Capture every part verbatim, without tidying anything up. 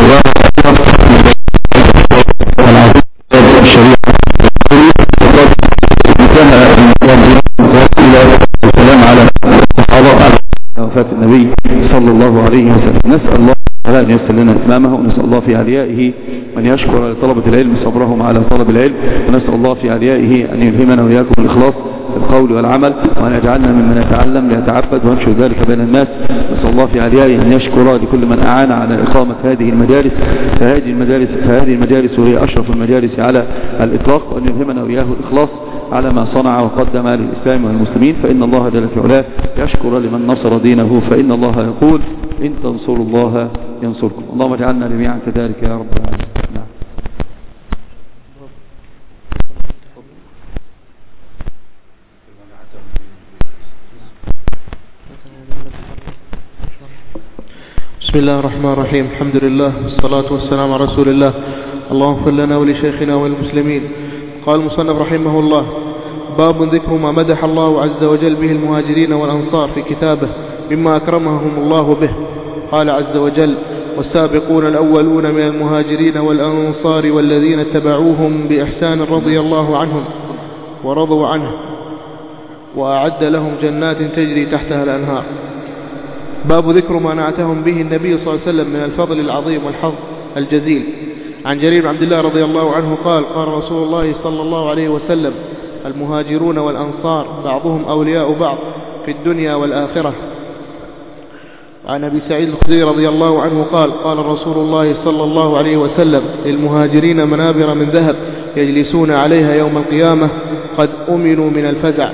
والسلام على الصحابة وفاة النبي صلى الله عليه وسلم. نسأل الله أن يسر لنا إتمامه، ونسأل الله في عليائه أن يشكر لطلبة العلم صبرهم على طلب العلم، ونسأل الله في عليائه أن يلهمنا وإياكم الإخلاص في القول والعمل، وأن يجعلنا ممن يتعلم ليتعبد وينشر ذلك بين الناس. نسأل الله في عليائه أن يشكر لكل من أعان على إقامة هذه المجالس فهذه المجالس فهذه المجالس وهي أشرف المجالس على الإطلاق، وأن يلهمنا وإياه الإخلاص على ما صنع وقدم للإسلام والمسلمين، فإن الله جل في علاه يشكر لمن نصر دينه، فإن الله يقول إن تنصروا الله ينصركم. اللهم اجعلنا جميعا كذلك يا رب العالمين. نعم. بسم الله الرحمن الرحيم. الحمد لله والصلاة والسلام على رسول الله. اللهم اغفر لنا ولشيخنا وللمسلمين. قال المصنف رحمه الله: باب ذكر ما مدح الله عز وجل به المهاجرين والأنصار في كتابه مما أكرمهم الله به. قال عز وجل: والسابقون الأولون من المهاجرين والأنصار والذين اتبعوهم بإحسان رضي الله عنهم ورضوا عنه وأعد لهم جنات تجري تحتها الأنهار. باب ذكر ما نعتهم به النبي صلى الله عليه وسلم من الفضل العظيم والحظ الجزيل. عن جرير بن عبد الله رضي الله عنه قال: قال رسول الله صلى الله عليه وسلم: المهاجرون والأنصار بعضهم أولياء بعض في الدنيا والآخرة. عن أبي سعيد الخدري رضي الله عنه قال: قال رسول الله صلى الله عليه وسلم: للمهاجرين منابر من ذهب يجلسون عليها يوم القيامة قد أمنوا من الفزع.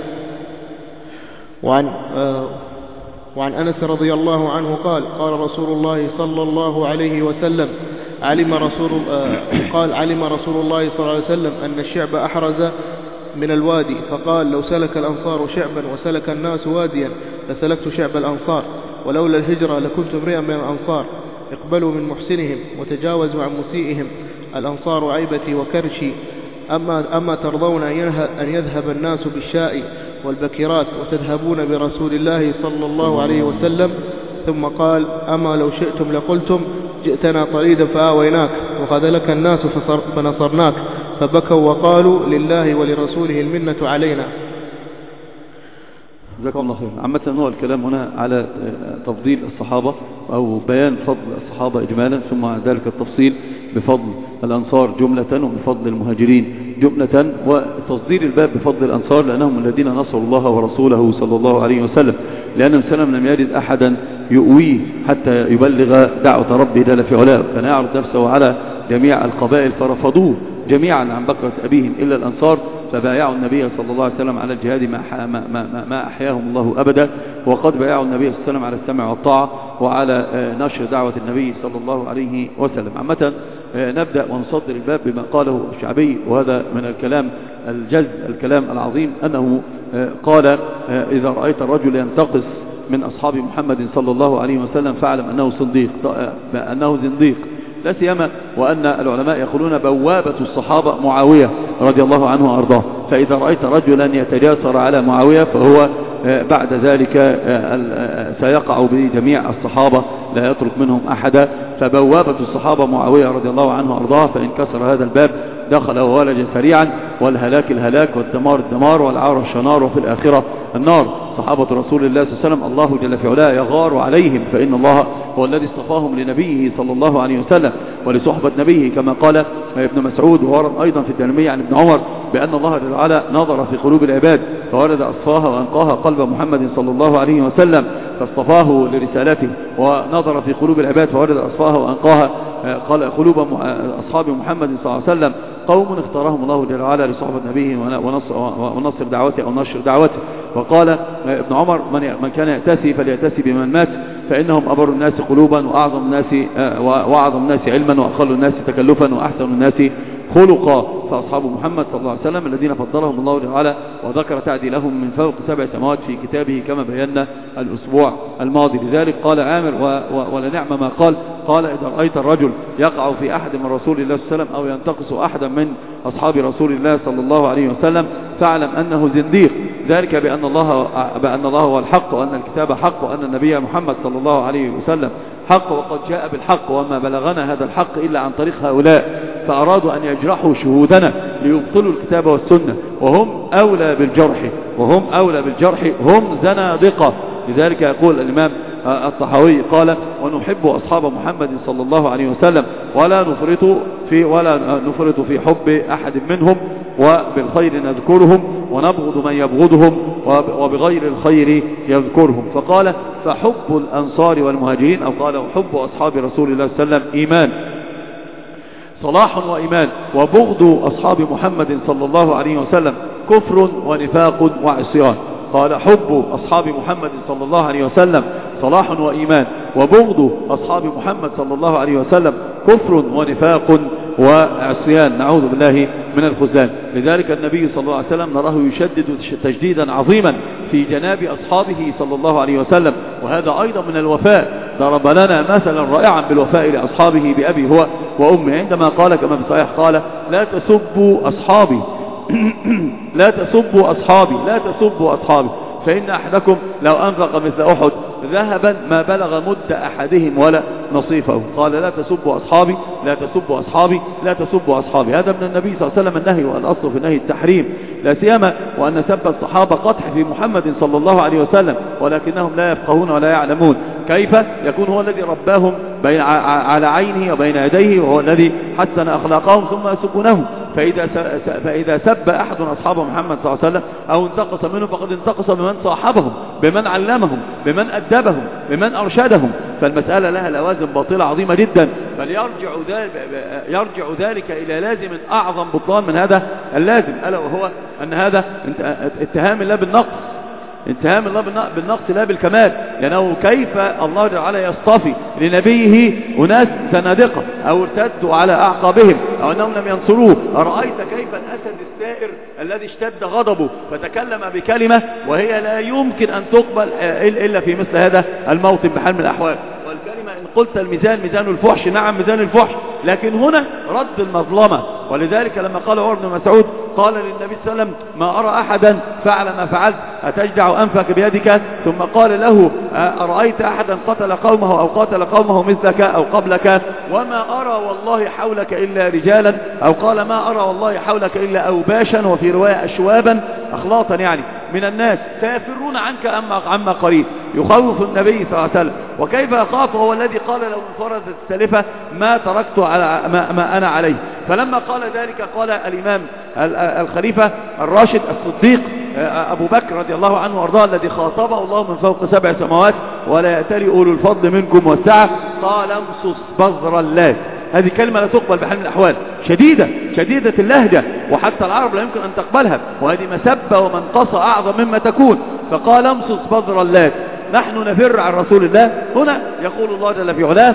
وعن آه وعن أنس رضي الله عنه قال: قال رسول الله صلى الله عليه وسلم: علم رسول آه قال علم رسول الله صلى الله عليه وسلم أن الشعب أحرز من الوادي، فقال: لو سلك الأنصار شعبا وسلك الناس واديا لسلكت شعب الأنصار، ولولا الهجرة لكنت امرئا من الأنصار. اقبلوا من محسنهم وتجاوزوا عن مسيئهم، الأنصار عيبتي وكرشي. أما, أما ترضون أن يذهب الناس بالشاء والبكرات وتذهبون برسول الله صلى الله عليه وسلم. ثم قال: أما لو شئتم لقلتم جئتنا طريدا فآويناك وخذلك الناس فنصرناك، فبكوا وقالوا لله ولرسوله المنة علينا. جزاكم الله خير. عامة هو الكلام هنا على تفضيل الصحابة أو بيان فضل الصحابة إجمالا، ثم ذلك التفصيل بفضل الأنصار جملة وبفضل المهاجرين جملة، وتصدير الباب بفضل الأنصار لأنهم الذين نصروا الله ورسوله صلى الله عليه وسلم، لأن سلم لم يجد أحدا يؤويه حتى يبلغ دعوة ربه جل في علاه، كان يعرض نفسه على جميع القبائل فرفضوه جميعا عن بكرة أبيهم إلا الأنصار، فبايعوا النبي صلى الله عليه وسلم على الجهاد ما, ما, ما, ما أحياهم الله أبدا، وقد بايعوا النبي صلى الله عليه وسلم على السمع والطاعة وعلى نشر دعوة النبي صلى الله عليه وسلم. عامة نبدأ ونصدر الباب بما قاله الشعبي، وهذا من الكلام الجز الكلام العظيم، أنه قال: إذا رأيت الرجل ينتقص من أصحاب محمد صلى الله عليه وسلم فاعلم أنه صنديق أنه زنديق، لا سيما وأن العلماء يقولون بوابة الصحابة معاوية رضي الله عنه وأرضاه، فإذا رأيت رجلا يتجاسر على معاوية فهو بعد ذلك سيقع به جميع الصحابة لا يترك منهم أحدا، فبوابة الصحابة معاوية رضي الله عنه وأرضاه، فإن كسر هذا الباب دخل وولج سريعا، والهلاك الهلاك والدمار الدمار والعار الشنار، وفي الآخرة النار. صحابة رسول الله صلى الله عليه وسلم الله جل في علاه يغار عليهم، فإن الله هو الذي اصطفاهم لنبيه صلى الله عليه وسلم ولصحبة نبيه، كما قال ابن مسعود وورد أيضا في الترمذي عن ابن عمر بأن الله جل وعلا نظر في قلوب العباد فورد أصفاها وأنقاها قلب محمد صلى الله عليه وسلم فاصطفاه لرسالته، ونظر في قلوب العباد فورد أصفاها وأنقاها قلوب أصحاب محمد صلى الله عليه وسلم قوم اختارهم الله جل وعلا لصحبة نبيه ونصر دعوته أو نشر دعوته. وقال ابن عمر: من كان يأتسي فليأتسي بمن مات، فإنهم أبر الناس قلوبا وأعظم الناس وأعظم الناس علما وأقل الناس تكلفا وأحسن الناس خلقا. فأصحاب محمد صلى الله عليه وسلم الذين فضلهم الله تعالى وذكر تعديلهم من فوق سبع سماوات في كتابه كما بينا الأسبوع الماضي. لذلك قال عامر ولنعم ما قال قال إذا رأيت الرجل يقع في أحد من رسول الله صلى الله عليه وسلم أو ينتقص أحدا من أصحاب رسول الله صلى الله عليه وسلم فاعلم أنه زنديق، ذلك بأن الله بأن الله هو الحق وأن الكتاب حق وأن النبي محمد صلى الله عليه وسلم حق وقد جاء بالحق وما بلغنا هذا الحق إلا عن طريق هؤلاء، فأرادوا أن يجرحوا شهودنا ليبطلوا الكتاب والسنة وهم أولى بالجرح وهم أولى بالجرح هم زنادقة. لذلك يقول الإمام الطحاوي قال ونحب أصحاب محمد صلى الله عليه وسلم ولا نفرط في ولا نفرط في حب أحد منهم وبالخير نذكرهم ونبغض من يبغضهم وبغير الخير يذكرهم. فقال فحب الأنصار والمهاجرين أو قال وحب أصحاب رسول الله صلى الله عليه وسلم إيمان صلاح وإيمان وبغض أصحاب محمد صلى الله عليه وسلم كفر ونفاق وعصيان. قال حب أصحاب محمد صلى الله عليه وسلم صلاح وإيمان وبغض أصحاب محمد صلى الله عليه وسلم كفر ونفاق وعصيان، نعوذ بالله من الخذلان. لذلك النبي صلى الله عليه وسلم نراه يشدد تشديدا عظيما في جناب أصحابه صلى الله عليه وسلم، وهذا أيضا من الوفاء. ضرب لنا مثلا رائعا بالوفاء لأصحابه بأبي هو وأمه عندما قال كما في الصحيح قال لا تسبوا أصحابي لا تسبوا أصحابي لا تسبوا أصحابي فإن أحدكم لو أنفق مثل أحد ذهبا ما بلغ مد أحدهم ولا نصيفه. قال لا تسبوا أصحابي لا تسبوا أصحابي لا تسبوا أصحابي. هذا من النبي صلى الله عليه وسلم النهي، والأصل في النهي التحريم، لا سيما وأن سب الصحابة قدح في محمد صلى الله عليه وسلم ولكنهم لا يفقهون ولا يعلمون كيف يكون هو الذي رباهم بين على عينه وبين يديه وهو الذي حسن أخلاقهم ثم يسبونه. فإذا فإذا سب أحد أصحاب محمد صلى الله عليه وسلم أو انتقص منه فقد انتقص بمن صاحبهم بمن علمهم بمن أدبهم بمن أرشدهم. فالمسألة لها لوازم باطلة عظيمة جدا، فليرجع ذلك يرجع ذلك إلى لازم أعظم بطلان من هذا اللازم، ألا وهو أن هذا اتهام الله بالنقص اتهام الله بالنقص لا بالكمال. لأنه كيف الله تعالى يصطفي لنبيه أناس زنادقة أو ارتدوا على أعقابهم أو أنهم لم ينصروه؟ أرأيت كيف الأسد السائر الذي اشتد غضبه فتكلم بكلمة وهي لا يمكن أن تقبل إلا في مثل هذا الموطن بحال من الأحوال. والكلمة إن قلت الميزان ميزان الفحش، نعم ميزان الفحش، لكن هنا رد المظلمة. ولذلك لما قال عمر بن مسعود قال للنبي صلى الله عليه وسلم ما أرى أحدا فعل ما فعلت أتجدع أنفك بيدك؟ ثم قال له أرأيت أحدا قتل قومه أو قاتل قومه مثلك أو قبلك؟ وما أرى والله حولك إلا رجالا، أو قال ما أرى والله حولك إلا أوباشا، وفي رواية أشوابا أخلاطا يعني من الناس سيفرون عنك عما قريب. يخوف النبي صلى الله عليه وسلم. وكيف يخاف وهو الذي قال لو انفردت السالفة ما تركت على ما, ما أنا عليه. فلما قال ذلك قال الإمام الخليفة الراشد الصديق أبو بكر رضي الله عنه وارضاه الذي خاطبه الله من فوق سبع سماوات ولا يأتلي أولو الفضل منكم والسعة قال امصص بذر اللات. هذه كلمة لا تقبل بحال من الأحوال، شديدة شديدة اللهجة، وحتى العرب لا يمكن أن تقبلها، وهذه مسبة ومنقصة أعظم مما تكون. فقال امصص بذر اللات. نحن نفر عن رسول الله. هنا يقول الله جل في علاه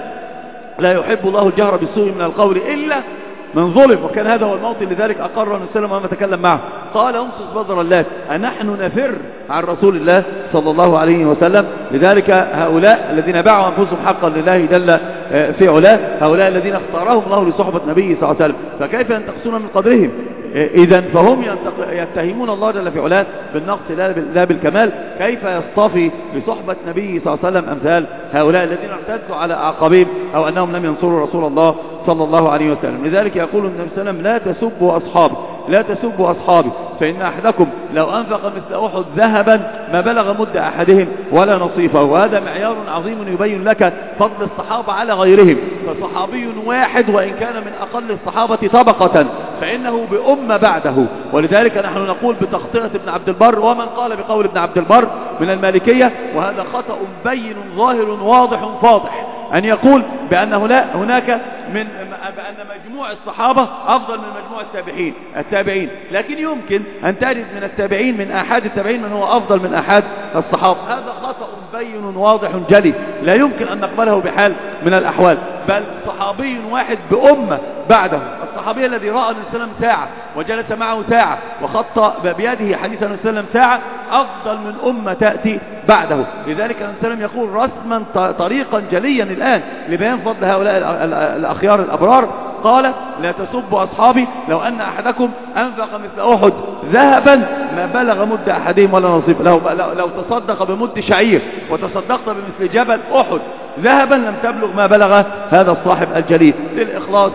لا يحب الله الجهر بالسوء من القول إلا من ظلم، وكان هذا هو الموطن. لذلك أقر النبي صلى الله عليه وسلم وما تكلم معه قال امصص بذر اللات. أنحن نفر عن رسول الله صلى الله عليه وسلم. لذلك هؤلاء الذين باعوا أنفسهم حقا لله جل في علاه هؤلاء الذين اختارهم الله لصحبة نبيه صلى الله عليه وسلم، فكيف ينتقصون من قدرهم؟ إذن فهم يتهمون الله جل في علاه بالنقص لا بالكمال. كيف يصطفي لصحبة نبيه صلى الله عليه وسلم أمثال هؤلاء الذين ارتدوا على أعقابهم أو أنهم لم ينصروا رسول الله صلى الله عليه وسلم؟ لذلك يقول النبي صلى الله عليه وسلم لا تسبوا أصحابي لا تسبوا أصحابي فإن أحدكم لو أنفق مثل أحد ذهبا ما بلغ مد أحدهم ولا نصيفه. وهذا معيار عظيم يبين لك فضل الصحابة على غيرهم. فصحابي واحد وإن كان من أقل الصحابة طبقة فإنه بأمة بعده. ولذلك نحن نقول بتخطئة ابن عبد البر ومن قال بقول ابن عبد البر من المالكية، وهذا خطأ بين ظاهر واضح فاضح، أن يقول بأنه لا هناك من بأن مجموع الصحابة أفضل من مجموع التابعين التابعين لكن يمكن أن تجد من التابعين من أحد التابعين من هو أفضل من أحد الصحابة. هذا خطأ بين واضح جلي لا يمكن أن نقبله بحال من الأحوال. بل صحابي واحد بأمة بعده. الصحابي الذي رأى النبي صلى الله عليه وسلم ساعة وجلس معه ساعة وخط بيده حديث النبي صلى الله عليه وسلم ساعة أفضل من أمة تأتي بعده. لذلك النبي صلى الله عليه وسلم يقول رسما طريقا جليا الآن لبيان فضل هؤلاء الأخيار الأبرار، قال لا تسبوا أصحابي لو أن أحدكم أنفق مثل أحد ذهبا ما بلغ مد أحدهم ولا نصيب. لو, لو تصدق بمد شعير وتصدقت بمثل جبل أحد ذهبا لم تبلغ ما بلغ هذا الصاحب الجليل، للإخلاص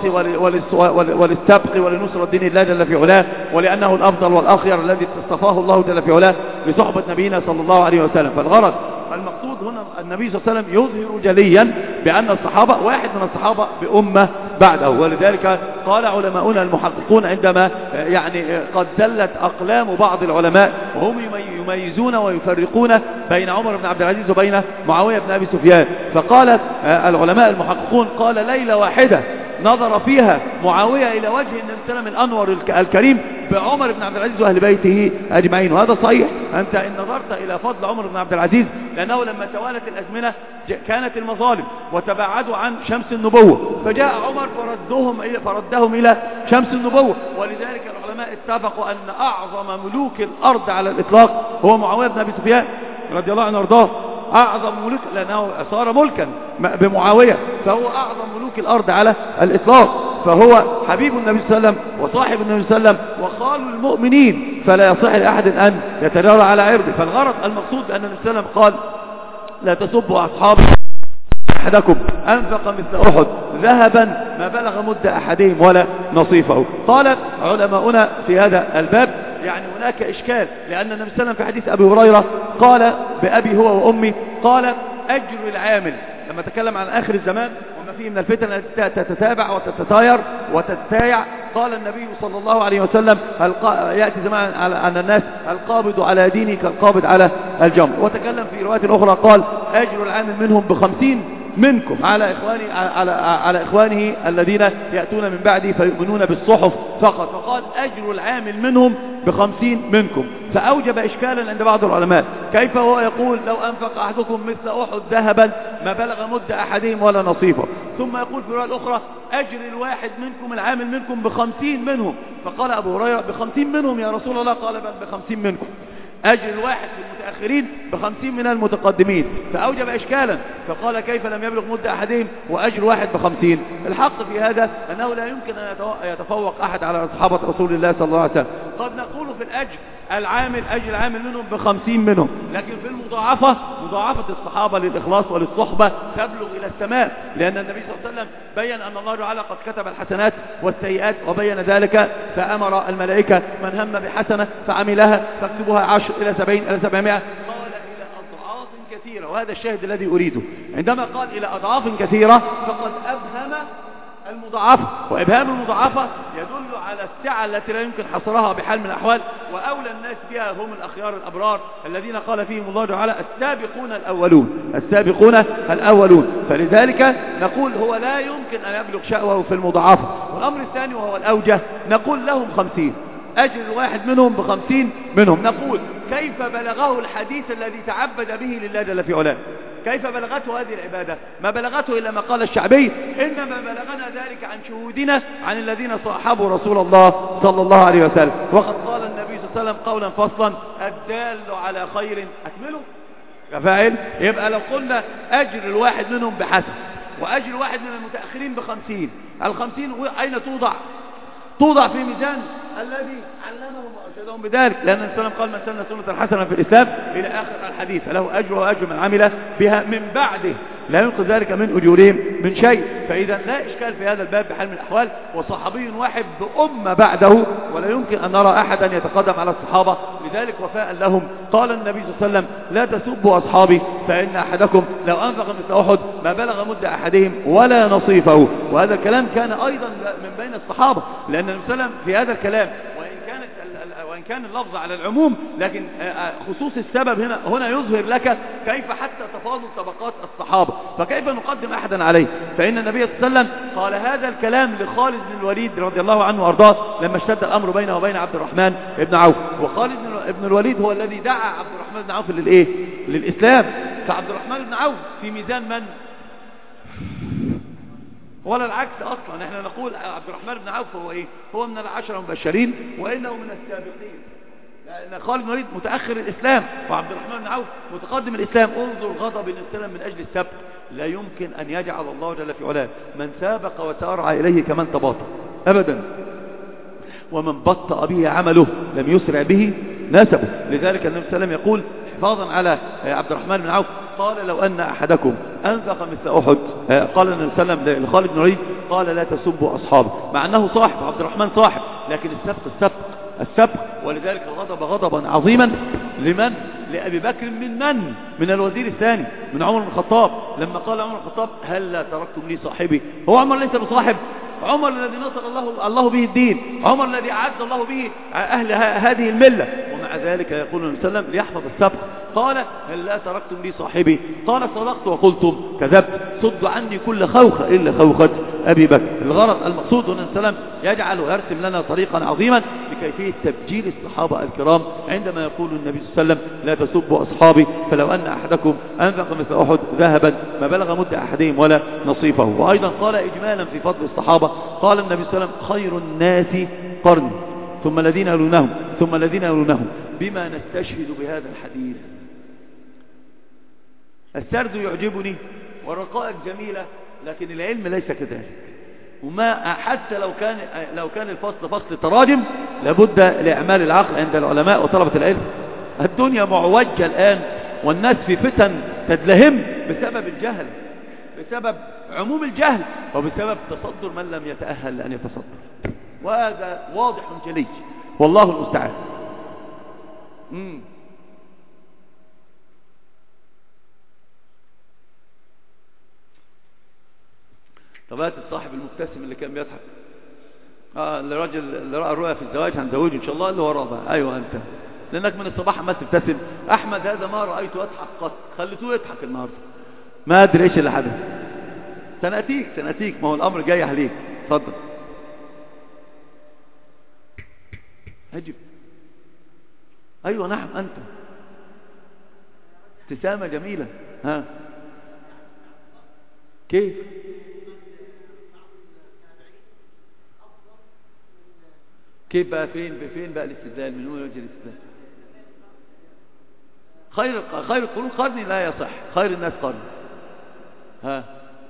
وللسبق ولنصر الدين الله جل في علاه، ولأنه الأفضل والأخير الذي اصطفاه الله جل في علاه لصحبة نبينا صلى الله عليه وسلم. فالغرض المقصود هنا النبي صلى الله عليه وسلم يظهر جليا بأن الصحابة واحد من الصحابة بأمة بعده. ولذلك قال علماؤنا المحققون عندما يعني قد زلت أقلام بعض العلماء وهم يميزون ويفرقون بين عمر بن عبد العزيز وبين معاوية بن أبي سفيان، فقال العلماء المحققون قال ليلة واحدة نظر فيها معاوية إلى وجه النبي صلى الله عليه وسلم الأنور الكريم بعمر بن عبد العزيز وأهل بيته أجمعين. وهذا صحيح، أنت إن نظرت إلى فضل عمر بن عبد العزيز لأنه لما توالت الأزمنة كانت المظالم وتباعدوا عن شمس النبوة، فجاء عمر فردهم إلى, فردهم إلى شمس النبوة. ولذلك العلماء اتفقوا أن أعظم ملوك الأرض على الإطلاق هو معاوية بن أبي سفيان رضي الله عنه وارضاه، أعظم ملوك لأنه صار ملكا بمعاوية، فهو أعظم ملوك الأرض على الإطلاق، فهو حبيب النبي صلى الله عليه وسلم وصاحب النبي صلى الله عليه وسلم وخال المؤمنين، فلا يصح لأحد أن يتجرى على عرضه. فالغرض المقصود أن النبي صلى الله عليه وسلم قال لا تسبوا أصحابي أحدكم أنفق مثل أحد ذهبا ما بلغ مد أحدهم ولا نصيفه. قال علماؤنا في هذا الباب يعني هناك إشكال، لأن النبي صلى الله عليه وسلم في حديث أبي هريرة قال بأبي هو وأمي قال أجر العامل لما تكلم عن آخر الزمان وما فيه من الفتن التي تتتابع وتتطاير وتتتايع، قال النبي صلى الله عليه وسلم يأتي زمان عن الناس القابض على دينه كالقابض على الجمر. وتكلم في رواية أخرى قال أجر العامل منهم بخمسين منكم على إخواني على على إخوانه الذين يأتون من بعدي فيؤمنون بالصحف فقط، فقال أجر العامل منهم بخمسين منكم. فأوجب إشكالا عند بعض العلماء، كيف هو يقول لو أنفق أحدكم مثل أحد ذهبا ما بلغ مد أحدهم ولا نصيفه، ثم يقول في الرواية الأخرى أجر الواحد منكم العامل منكم بخمسين منهم، فقال أبو هريرة بخمسين منهم يا رسول الله، قال بل بخمسين منكم، أجر الواحد في المتأخرين بخمسين من المتقدمين، فأوجب إشكالا، فقال كيف لم يبلغ مد أحدهم وأجر واحد بخمسين. الحق في هذا أنه لا يمكن أن يتفوق أحد على أصحابة رسول الله صلى الله عليه وسلم. قد نقول في الأجر العامل أجر العامل منهم بخمسين منهم، لكن في المضاعفة مضاعفة الصحابة للإخلاص وللصحبة تبلغ إلى السماء، لأن النبي صلى الله عليه وسلم بيّن أن الله تعالى قد كتب الحسنات والسيئات وبين ذلك، فأمر الملائكة من هم بحسنة فعملها فاكتبوها عشر إلى سبعين إلى سبعمائة، قال إلى أضعاف كثيرة. وهذا الشاهد الذي أريده، عندما قال إلى أضعاف كثيرة فقد أبهم المضاعفة، وإبهام المضاعفة يدل على السعة التي لا يمكن حصرها بحال من الأحوال، وأولى الناس بها هم الأخيار الأبرار الذين قال فيهم الله تعالى السابقون الأولون السابقون الأولون. فلذلك نقول هو لا يمكن أن يبلغ شأوه في المضاعفة. والأمر الثاني وهو الأوجه، نقول لهم خمسين، أجر الواحد منهم بخمسين منهم. نقول كيف بلغه الحديث الذي تعبد به لله جل في علاه؟ كيف بلغته هذه العبادة؟ ما بلغته إلا ما قال الشعبي، إنما بلغنا ذلك عن شهودنا عن الذين صاحبوا رسول الله صلى الله عليه وسلم. وقد قال النبي صلى الله عليه وسلم قولا فصلا الدال على خير أكمله كفاعل. يبقى لو قلنا أجر الواحد منهم بحسن وأجر واحد من المتأخرين بخمسين، الخمسين أين توضع؟ توضع في ميزان الذي علمهم وأرشدهم بذلك، لأن النبي صلى الله عليه وسلم قال من سن سنة حسنة في الإسلام إلى آخر الحديث له أجر وأجر من عمل بها من بعده لا ينقذ ذلك من أجورهم من شيء. فإذا لا إشكال في هذا الباب بحال من الأحوال، وصحابي واحد بأمة بعده، ولا يمكن أن نرى أحدا يتقدم على الصحابة. لذلك وفاء لهم قال النبي صلى الله عليه وسلم لا تسبوا أصحابي فإن أحدكم لو أنفق مثل أحد ما بلغ مد أحدهم ولا نصيفه. وهذا الكلام كان أيضا من بين الصحابة، لأن النبي صلى الله عليه وسلم في هذا الكلام وإن كانت وإن كان اللفظ على العموم، لكن خصوص السبب هنا هنا يظهر لك كيف حتى تفاضل طبقات الصحابة، فكيف نقدم أحدا عليه؟ فإن النبي صلى الله عليه وسلم قال هذا الكلام لخالد بن الوليد رضي الله عنه وأرضاه لما اشتد الأمر بينه وبين عبد الرحمن بن عوف. وخالد بن الوليد هو الذي دعا عبد الرحمن بن عوف للإيه؟ للإسلام. فعبد الرحمن بن عوف في ميزان من؟ ولا العكس أصلا. احنا نقول عبد الرحمن بن عوف هو ايه؟ هو من العشرة المبشرين وإنه من السابقين، لأن خالد بن الوليد متأخر الإسلام وعبد الرحمن بن عوف متقدم الإسلام. انظر غضب النبي صلى الله عليه وسلم من أجل السبق. لا يمكن أن يجعل الله جل في علاه من سابق وسارع إليه كمن تباطأ أبدا، ومن بطأ به عمله لم يسرع به نسبه. لذلك النبي صلى الله عليه وسلم يقول حفاظا على عبد الرحمن بن عوف قال لو أن أحدكم أنفق مثل أحد، قال النبي صلى الله عليه وسلم لخالد بن الوليد قال لا تسبوا أصحابه، مع أنه صاحب عبد الرحمن صاحب، لكن السبق السبق السبق. ولذلك غضب غضبا عظيما لمن؟ لأبي بكر. من من؟ من الوزير الثاني من عمر بن الخطاب، لما قال عمر بن الخطاب هل لا تركتم لي صاحبي؟ هو عمر ليس بصاحب، عمر الذي نصر الله الله به الدين، عمر الذي أعز الله به أهل هذه الملة، ومع ذلك يقول النبي صلى الله عليه وسلم ليحفظ السبق قال هل لا تركتم لي صاحبي؟ قال صدقت وقلتم كذبت، صدوا عني كل خوخة إلا خوخة أبي بكر. الغرض المقصود أن السلام يجعل ويرسم لنا طريقا عظيما لكيفية تبجيل الصحابة الكرام عندما يقول النبي صلى الله عليه وسلم لا تسبوا أصحابي، فلو أن أحدكم أنفق مثل أحد ذهبا ما بلغ مد أحدهم ولا نصيفه. وأيضا قال إجمالا في فضل الصحابة قال النبي صلى الله عليه وسلم خير الناس قرني ثم الذين يلونهم ثم الذين يلونهم، بما نستشهد بهذا الحديث. السرد يعجبني والرقائق جميلة، لكن العلم ليس كذلك. وما حتى لو كان لو كان الفصل فصل تراجم لابد لإعمال العقل عند العلماء وطلبة العلم. الدنيا معوجة الآن والناس في فتن تدلهم بسبب الجهل، بسبب عموم الجهل، وبسبب تصدر من لم يتأهل لأن يتصدر، وهذا واضح جلي والله المستعان. امم طب هات الصاحب المبتسم اللي كان بيضحك، اه الراجل اللي رأى الرؤيا في الزواج هنزوجه ان شاء الله، اللي وراه بقى. ايوه انت، لانك من الصباح عمال تبتسم. احمد هذا ما رايته يضحك قط، خليتوه يضحك النهارده، ما ادري ايش اللي حدث. سنأتيك سنأتيك، ما هو الامر جاي عليك. اتفضل هجب. ايوه نعم انت، ابتسامه جميله. ها كيف؟ كيف بقى؟ فين فين بقى الاستدلال؟ من وين وجه الاستدلال؟ خير خير القرون قرني لا يصح، خير الناس قرني. ها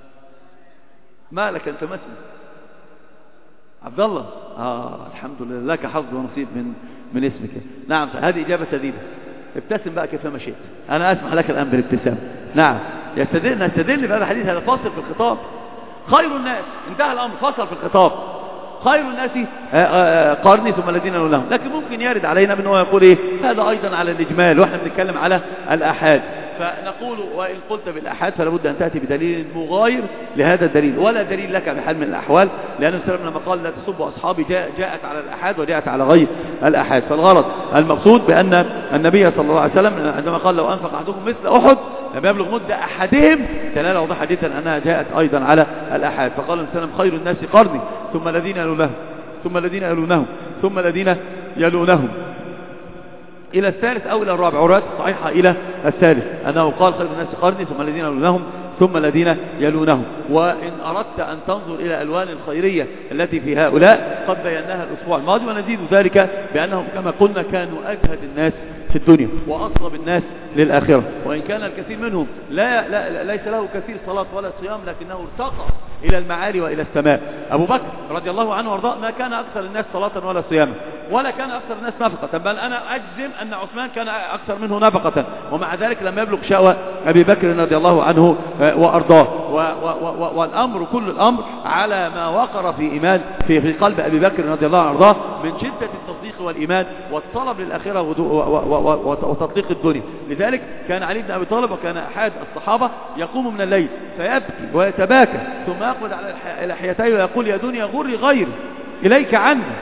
مالك انت مسلم عبد الله؟ اه الحمد لله لك حظ ونصيب من من اسمك. نعم هذه اجابه سديده. ابتسم بقى كيف ما شئت، انا اسمح لك الان بالابتسام. نعم يستدل نستدل بهذا الحديث، هذا فاصل في الخطاب. خير الناس انتهى الامر، فصل في الخطاب. خير الناس قرني ثم الذين يلونهم. لكن ممكن يرد علينا بأنه يقول ايه هذا ايضا على الاجمال، واحنا بنتكلم على الاحاد، فنقول وان قلت بالاحاد فلا بد ان تاتي بدليل مغاير لهذا الدليل، ولا دليل لك بحال من الاحوال، لان النبي لما قال لا تسبوا اصحابي جاء جاءت على الاحاد وجاءت على غير الاحاد. فالغرض المقصود بان النبي صلى الله عليه وسلم عندما قال لو انفق احدكم مثل احد لم يبلغ مد احدهم، دلاله واضحه جدا انها جاءت ايضا على الاحاد. فقال النبي صلى الله عليه وسلم خير الناس قرني ثم الذين يلونهم ثم الذين يلونهم ثم الذين يلونهم إلى الثالث أو إلى الرابع، رواية صحيحة إلى الثالث أنه قال خير الناس قرني ثم الذين يلونهم ثم الذين يلونهم. وإن أردت أن تنظر إلى ألوان الخيرية التي في هؤلاء قد بيناها الأسبوع الماضي، ونزيد ذلك بأنهم كما قلنا كانوا أجهد الناس في الدنيا وأصلب الناس للآخرة، وإن كان الكثير منهم لا, لا ليس له كثير صلاة ولا صيام، لكنه ارتقى إلى المعالي وإلى السماء. أبو بكر رضي الله عنه وارضاه ما كان أكثر الناس صلاة ولا صياما، ولا كان أكثر الناس نفقة، بل أنا أجزم أن عثمان كان أكثر منه نفقة، ومع ذلك لم يبلغ شأوى أبي بكر رضي الله عنه وأرضاه. والأمر كل الأمر على ما وقر في إيمان في, في قلب أبي بكر رضي الله عنه وأرضاه من شدة التصديق والإيمان والطلب للآخرة وتطبيق الدنيا. لذلك كان علي بن أبي طالب وكان أحد الصحابة يقوم من الليل فيبكي ويتباكى ثم يقبض على لحيتيه ويقول يا دنيا غري غيري إليك عني،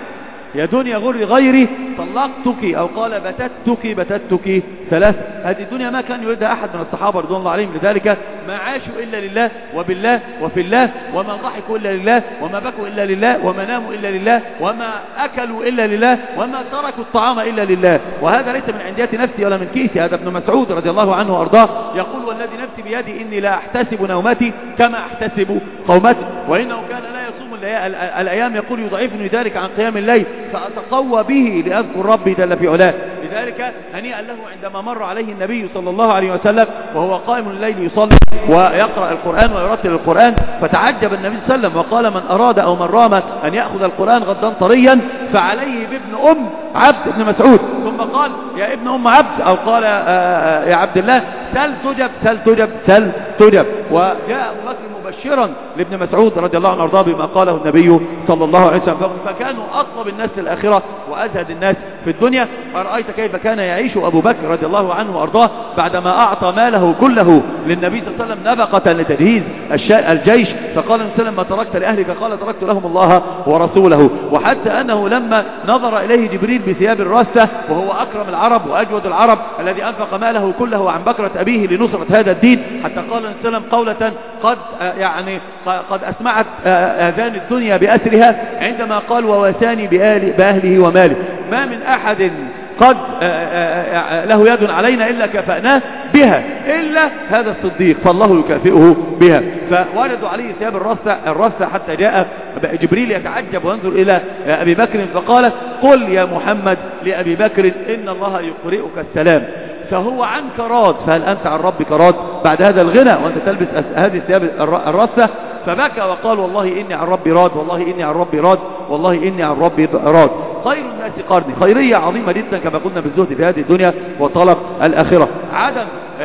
يا دنيا غري غيري طلقتك أو قال بتتك بتتك ثلاث. هذه الدنيا ما كان يريدها أحد من الصحابة رضوان الله عليهم، لذلك ما عاشوا إلا لله وبالله وفي الله، وما ضحكوا إلا لله، وما بكوا إلا لله، وما ناموا إلا لله، وما أكلوا إلا لله، وما تركوا الطعام إلا لله. وهذا ليس من عندية نفسي ولا من كيسي، هذا ابن مسعود رضي الله عنه وأرضاه يقول والذي نفسي بيدي إني لا أحتسب نومتي كما أحتسب قومتي، وإنه كان لا يصوم الأيام يقول يضعفني ذلك عن قيام الليل فأتقوى به لأذكر ربي جل في علاه. لذلك هنيئا له عندما مر عليه النبي صلى الله عليه وسلم وهو قائم الليل يصلي ويقرأ القرآن ويرتل القرآن، فتعجب النبي صلى الله عليه وسلم وقال من أراد أو من رام أن يأخذ القرآن غدا طريا فعليه بابن أم عبد بن مسعود. ثم قال يا ابن أم عبد أو قال يا عبد الله سل تجب سل تجب سل تجب. وجاء أبو بكر مبشرا لابن مسعود رضي الله عنه وارضاه بما قاله النبي صلى الله عليه وسلم، فكانوا أطلب الناس للآخرة وأزهد الناس في الدنيا. أرأيت كيف كان يعيش أبو بكر رضي الله عنه وارضاه بعدما أعطى ماله كله للنبي صلى الله عليه وسلم نفقة لتجهيز الجيش، فقال النبي صلى الله عليه وسلم ما تركت لأهلك؟ قال تركت لهم الله ورسوله. وحتى أنه لما نظر إليه جبريل بثياب الراسة وهو أكرم العرب وأجود العرب الذي أنفق ماله كله عن بكرة أبيه لنصرة هذا الدين، حتى قال النبي صلى الله عليه وسلم قولة قد يعني قد أسمعت آذان الدنيا بأسرها عندما قال وواساني بأهله وماله. ما من أحد قد له يد علينا إلا كفأناه بها إلا هذا الصديق فالله يكافئه بها. فوردوا عليه ثياب الرصة الرصة حتى جاء جبريل يتعجب وينظر إلى أبي بكر فقال قل يا محمد لأبي بكر إن الله يقرئك السلام فهو عنك راض، فهل أنت عن ربك راض بعد هذا الغنى وأنت تلبس هذه الثياب الرصة؟ فبكى وقال والله إني عن ربي راض، والله إني عن ربي راض، والله إني عن ربي راض. خير الناس قرني، خيرية عظيمة جدا كما قلنا بالزهد في هذه الدنيا وطلب الآخرة. عدم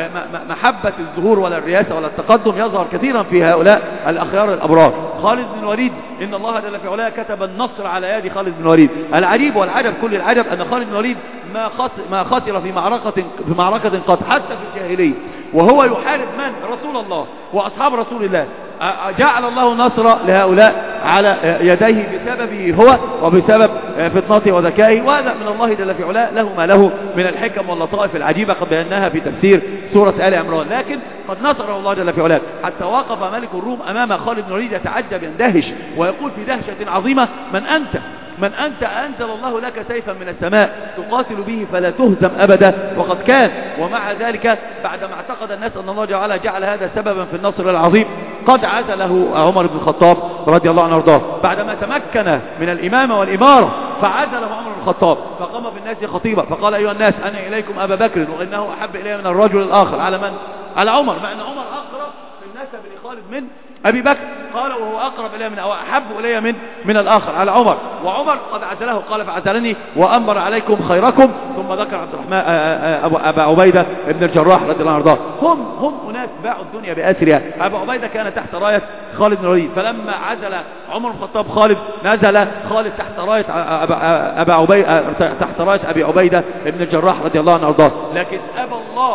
محبة الظهور ولا الرياسة ولا التقدم يظهر كثيرا في هؤلاء الأخيار الأبرار. خالد بن الوليد إن الله جل في علاه كتب النصر على يد خالد بن الوليد. العجيب والعجب كل العجب أن خالد بن الوليد ما خسر ما خسر في معركة في معركة قط حتى في الجاهلية وهو يحارب من؟ رسول الله وأصحاب رسول الله. جعل الله نصر لهؤلاء على يديه بسببه هو وبسبب فطنته وذكائه، وهذا من الله جل في علاه له ما له من الحكم واللطائف العجيبة قد بيناها في تفسير سورة آل عمران. لكن قد نصره الله جل في علاه حتى وقف ملك الروم أمام خالد بن الوليد يتعجب يندهش ويقول في دهشة عظيمة من أنت؟ من أنت؟ أنزل الله لك سيفا من السماء تقاتل به فلا تهزم أبدا. وقد كان. ومع ذلك بعدما اعتقد الناس أن الله جعل جعل هذا سببا في النصر العظيم قد عزله عمر بن الخطاب رضي الله عنه وارضاه بعدما تمكن من الإمامة والإمارة، فعزله عمر بن الخطاب فقام بالناس خطيبا فقال أيها الناس أنا إليكم أبا بكر وإنه أحب إلي من الرجل الآخر. على من؟ على عمر، مع أن عمر أقرب في النسب لخالد من أبي بكر. قال وهو أقرب إلي من أو أحب إلي من من الآخر على عمر. وعمر قد عزله قال فعزلني وأمر عليكم خيركم. ثم ذكر عبد الرحمن أبو أبا عبيدة ابن الجراح رضي الله عنه. هم هم أناس باعوا الدنيا بأسرها. أبو عبيدة كان تحت راية خالد بن الوليد، فلما عزل عمر بن الخطاب خالد نزل خالد تحت راية أبا عبيدة تحت راية أبي عبيدة ابن الجراح رضي الله عنه. لكن أبى الله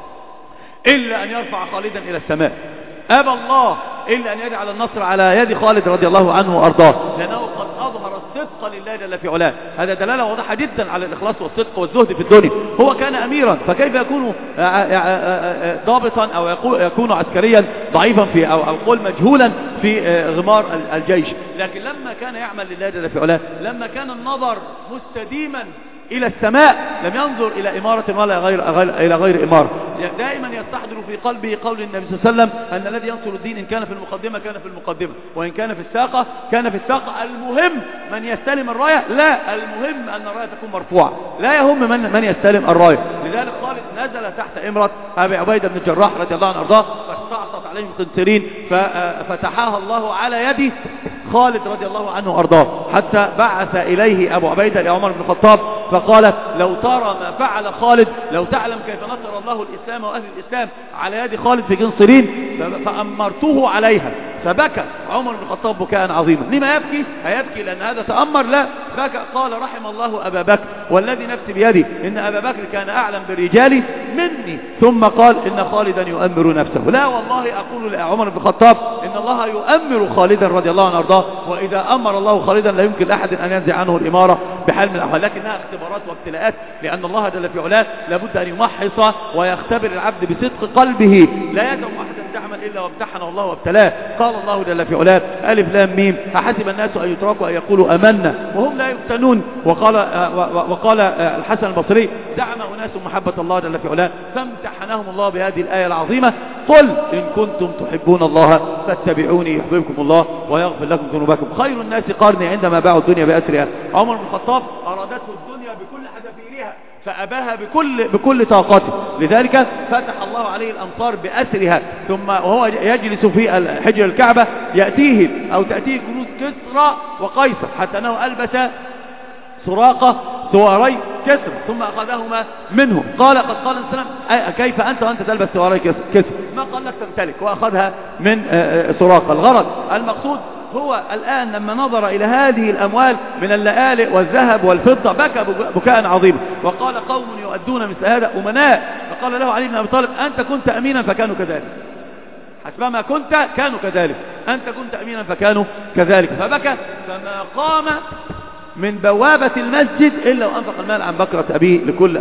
إلا أن يرفع خالدا إلى السماء، أبى الله إلا أن يجعل النصر على يد خالد رضي الله عنه وأرضاه، لأنه قد أظهر الصدق لله جل في علاه. هذا دلالة واضحة جدا على الإخلاص والصدق والزهد في الدنيا. هو كان أميرا فكيف يكون ضابطا أو يكون عسكريا ضعيفا في أو قول مجهولا في غمار الجيش. لكن لما كان يعمل لله جل في علاه، لما كان النظر مستديما إلى السماء لم ينظر إلى إمارة ولا غير غير إلى غير إمارة. دائما يستحضر في قلبه قول النبي صلى الله عليه وسلم أن الذي ينصر الدين إن كان في المقدمة كان في المقدمة، وإن كان في الساقة كان في الساقة. المهم من يستلم الراية، لا، المهم أن الراية تكون مرفوعة، لا يهم من من يستلم الراية. لذلك خالد نزل تحت إمرة أبي عبيدة بن الجراح رضي الله عنه وارضاه، فاستعصت عليهم قنطرين ففتحها الله على يد خالد رضي الله عنه وارضاه، حتى بعث إليه أبو عبيدة لعمر بن الخطاب فقال لو ترى ما فعل خالد، لو تعلم كيف نصر الله الإسلام وأهل الإسلام على يد خالد في قنطرين فأمرته عليها فبكى عمر بن الخطاب بكاء عظيما. لما يبكي؟ هيبكي لأن هذا تأمر؟ لا، بكى قال رحم الله أبا بكر والذي نفسي بيده إن أبا بكر كان أعلم بالرجال مني، ثم قال إن خالدا يؤمر نفسه. لا والله أقول لعمر بن الخطاب إن الله يؤمر خالدا رضي الله عنه وارضاه، وإذا أمر الله خالدا لا يمكن أحد أن ينزع عنه الإمارة بحال من الأحوال، لكنها اختبارات وابتلاءات، لأن الله جل في علاه لابد أن يمحص ويختبر العبد بصدق قلبه. لا يدعو أحدا زعما إلا وامتحنه الله وابتلاه. قال الله جل في علاه ألف لام ميم أحسب الناس أن يتركوا أن يقولوا آمنا وهم لا يفتنون. وقال وقال الحسن البصري زعم أناس محبة الله جل في علاه فامتحنهم الله بهذه الآية العظيمة قل إن كنتم تحبون الله فاتبعوني يحببكم الله ويغفر لكم ذنوبكم. خير الناس قرني عندما باعوا الدنيا بأسرها. عمر بن الخطاب أرادته الدنيا بكل حذافيرها فأباها بكل بكل طاقته، لذلك فتح الله عليه الأمطار بأسرها. ثم وهو يجلس في حجر الكعبة يأتيه أو تأتيه كنوز كسرى وقيصر، حتى أنه ألبس سراقة سواري كسر ثم أخذهما منه. قال قد قال السلام كيف أنت وأنت تلبس سواري كسر؟ ما قال لك تمتلك، وأخذها من سراقة. الغرض المقصود هو الآن لما نظر إلى هذه الأموال من اللآلئ والذهب والفضة بكى بكاء عظيما، وقال قوم يؤدون مثل هذا أمناء. فقال له علي بن أبي طالب أنت كنت أمينا فكانوا كذلك، حسبما كنت كانوا كذلك، أنت كنت أمينا فكانوا كذلك. فبكى فما قام من بوابة المسجد إلا وأنفق المال عن بكرة أبيه لكل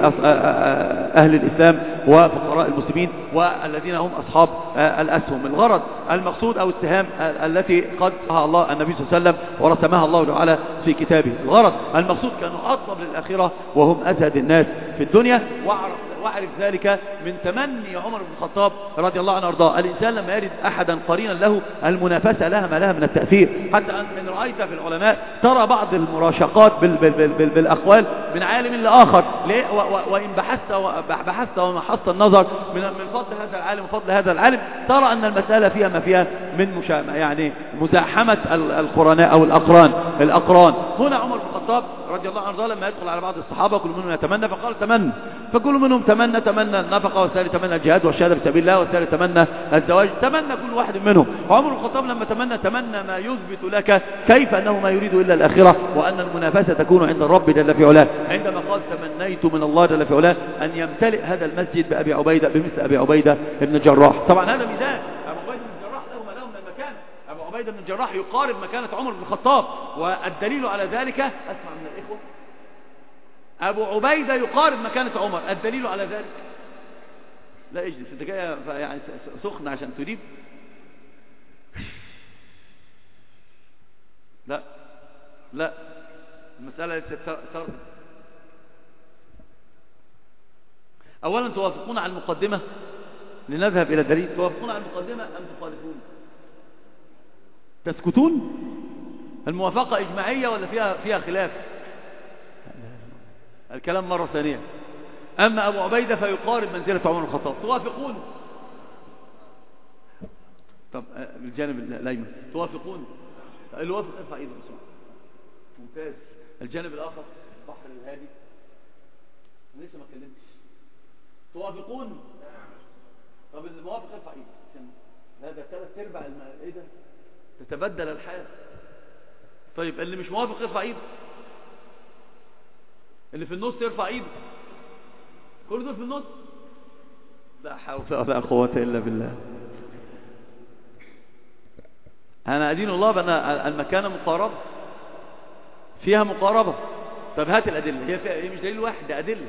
أهل الإسلام وفقراء المسلمين والذين هم أصحاب الأسهم. الغرض المقصود أو السهام التي قد صحها الله النبي صلى الله عليه وسلم ورسمها الله تعالى في كتابه. الغرض المقصود كانوا أطلب للآخرة وهم أزهد الناس في الدنيا. واعرف واعرف ذلك من تمني عمر بن الخطاب رضي الله عنه وارضاه. الإنسان لما يرد أحدا قرينا له المنافسة لها ما لها من التأثير، حتى أن رأيت في العلماء ترى بعض المراشقات بال بال بال بال بالأقوال من عالم لآخر، وإن بحثت وبحثت ومحصت النظر من من فضل هذا العالم وفضل هذا العالم ترى أن المسألة فيها ما فيها من مشا يعني مزاحمة القرناء أو الأقران الأقران. هنا عمر بن الخطاب رضي الله عنه لما يدخل على بعض الصحابة كل منهم يتمنى فقال تمنى، فكل منهم تمنى تمنى النفقة، والثالث تمنى الجهاد والشهادة في سبيل الله، والثالث تمنى الزواج. تمنى كل واحد منهم. عمر بن الخطاب لما تمنى تمنى ما يثبت لك كيف أنه ما يريد إلا الآخرة، وأن المنافسة تكون عند الرب جل في علاه. عندما قال تمنيت من الله جل في علاه أن يمتلئ هذا المسجد بأبي عبيدة بمثل أبي عبيدة بن الجراح. طبعا هذا ميزان، أبو عبيدة بن الجراح له ما له من المكان. أبو عبيدة بن الجراح يقارب مكانة عمر بن الخطاب، والدليل على ذلك أسمع من الإخوة أبو عبيدة يقارب مكانة عمر. الدليل على ذلك لا اجلس انت جاي يعني سخن عشان تريب. لا لا المسألة ليست سرد. اولا توافقون على المقدمة لنذهب الى الدليل. توافقون على المقدمة ام تخالفون؟ تسكتون؟ الموافقة اجماعية ولا فيها فيها خلاف؟ الكلام مرة ثانية. أما أبو عبيدة فيقارب منزلة عمر بن الخطاب. توافقون؟ طب الجانب الأيمن توافقون؟ اللي وافق ارفع ايده بسرعة. ممتاز. الجانب الآخر البحر الهادي لسه ما اتكلمتش. توافقون؟ طب الموافق ارفع ايده. هذا ثلاث ارباع ايه ده؟ تتبدل الحال. طيب اللي مش موافق ارفع ايده. اللي في النص يرفع ايده. كل دول في النص. لا حول ولا قوة الا بالله. انا ادين الله بان المكانة مقاربة فيها مقاربة. طب هات الادلة. هي, فيها... هي مش دليل واحد، ده ادلة.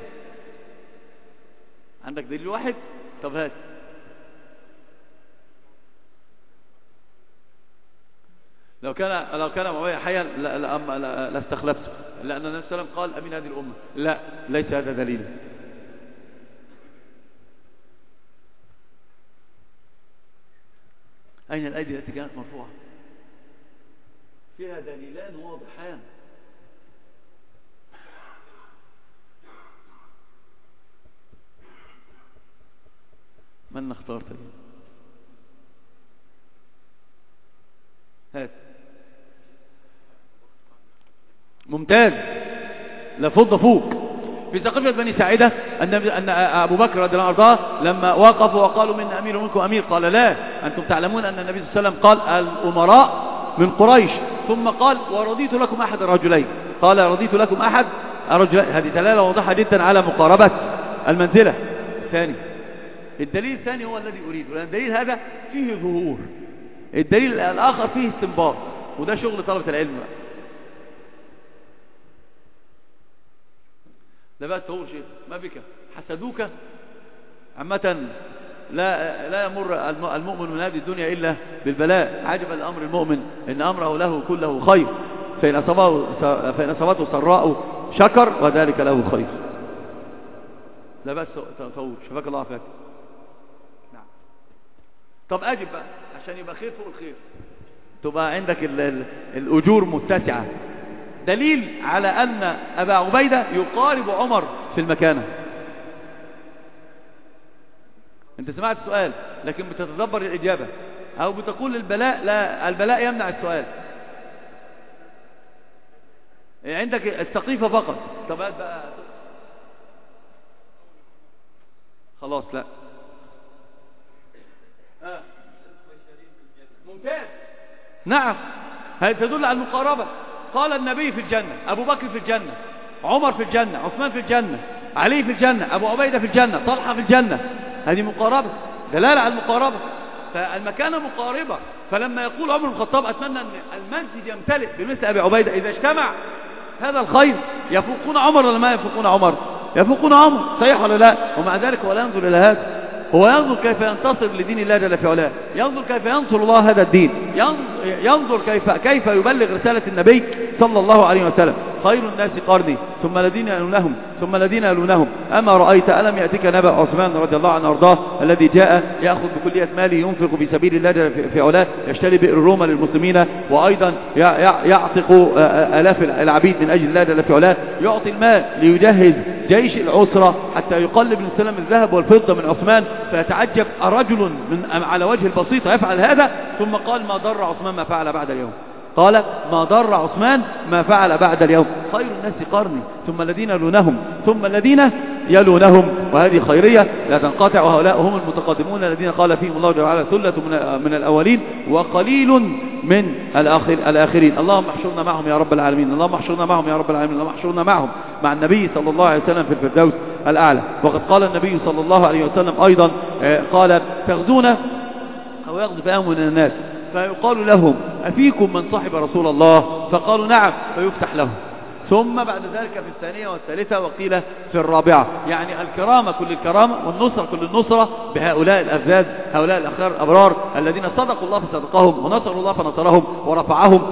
عندك دليل واحد؟ طب هات. لو كان لو كان معاوية حيا لاستخلفته، لأن النبي صلى الله عليه وسلم قال أمين هذه الأمة. لا، ليس هذا دليل. أين الأيدي التي كانت مرفوعة؟ فيها دليلان واضحان. من اخترت لي؟ هات. ممتاز. لا فضة فوق. في سقيفة بني ساعدة أن أن أبو بكر رضي الله عنه لما وقفوا وقالوا من أمير ومنكم أمير قال لا، أنتم تعلمون أن النبي صلى الله عليه وسلم قال الأمراء من قريش، ثم قال ورضيت لكم أحد الرجلين، قال رضيت لكم أحد الرجلين. هذه دلالة واضحة جدا على مقاربة المنزلة. ثاني الدليل الثاني هو الذي أريده، لأن الدليل هذا فيه ظهور، الدليل الآخر فيه استنباط، وده شغل طلبة العلم بقى. لا بقى تقول شيء ما بك حسدوك عامة، لا لا يمر المؤمن من هذه الدنيا إلا بالبلاء. عجب الأمر المؤمن إن أمره له كله خير، فإن أصابه فإن أصابته سراء شكر وذلك له خير. لا بس تقول شفاك الله عافاك. نعم. طب أجب بقى عشان يبقى خير فوق الخير، تبقى عندك ال ال الأجور متسعة. دليل على أن أبا عبيدة يقارب عمر في المكانة. أنت سمعت السؤال لكن بتتدبر الإجابة، أو بتقول البلاء لا، البلاء يمنع السؤال. عندك السقيفة فقط. طب بقى خلاص لا آه. ممتاز. نعم، هذه تدل على المقاربة. قال النبي في الجنة، أبو بكر في الجنة، عمر في الجنة، عثمان في الجنة، علي في الجنة، أبو عبيدة في الجنة، طلحة في الجنة. هذه مقاربة، دلالة على المقاربة، فالمكانة مقاربة. فلما يقول عمر بن الخطاب أتمنى أن المسجد يمتلئ بمثل أبي عبيدة، إذا اجتمع هذا الخير يفوقون عمر ولا ما يفوقون عمر؟ يفوقون عمر، صحيح ولا لا؟ ومع ذلك هو لا ينظر إلى هذا، هو ينظر كيف ينتصر لدين الله جل في علاه، ينظر كيف ينصر الله هذا الدين، ينظر كيف كيف يبلغ رسالة النبي صلى الله عليه وسلم. خير الناس قرني ثم الذين يلونهم ثم الذين يلونهم أما رأيت ألم يأتيك نبأ عثمان رضي الله عنه وارضاه الذي جاء يأخذ بكلية ماله ينفق في سبيل الله جل في علاه، يشتري بئر روما للمسلمين، وأيضا يعتق آلاف العبيد من أجل الله جل في علاه، يعطي المال ليجهز جيش العسرة حتى يقلب السلام الذهب والفضة من عثمان، فيتعجب رجل من على وجه البسيطة يفعل هذا، ثم قال ما ضر عثمان ما فعل بعد اليوم، قال ما ضر عثمان ما فعل بعد اليوم. خير الناس قرني ثم الذين يلونهم ثم الذين يلونهم، وهذه خيرية لا تنقطع، وهؤلاء هم المتقدمون الذين قال فيهم الله جل وعلا ثلة من الأولين وقليل من الآخر الآخرين. اللهم احشرنا معهم يا رب العالمين، اللهم احشرنا معهم يا رب العالمين، اللهم احشرنا معهم مع النبي صلى الله عليه وسلم في الفردوس الأعلى. وقد قال النبي صلى الله عليه وسلم أيضا قال تغزون أو يغزو فئام من الناس فيقال لهم أفيكم من صاحب رسول الله؟ فقالوا نعم، فيفتح لهم. ثم بعد ذلك في الثانية والثالثة وقيل في الرابعة، يعني الكرامة كل الكرامة والنصرة كل النصرة بهؤلاء الأفذاذ، هؤلاء الأخيار الأبرار الذين صدقوا الله فصدقهم، ونصروا الله فنصرهم، ورفعهم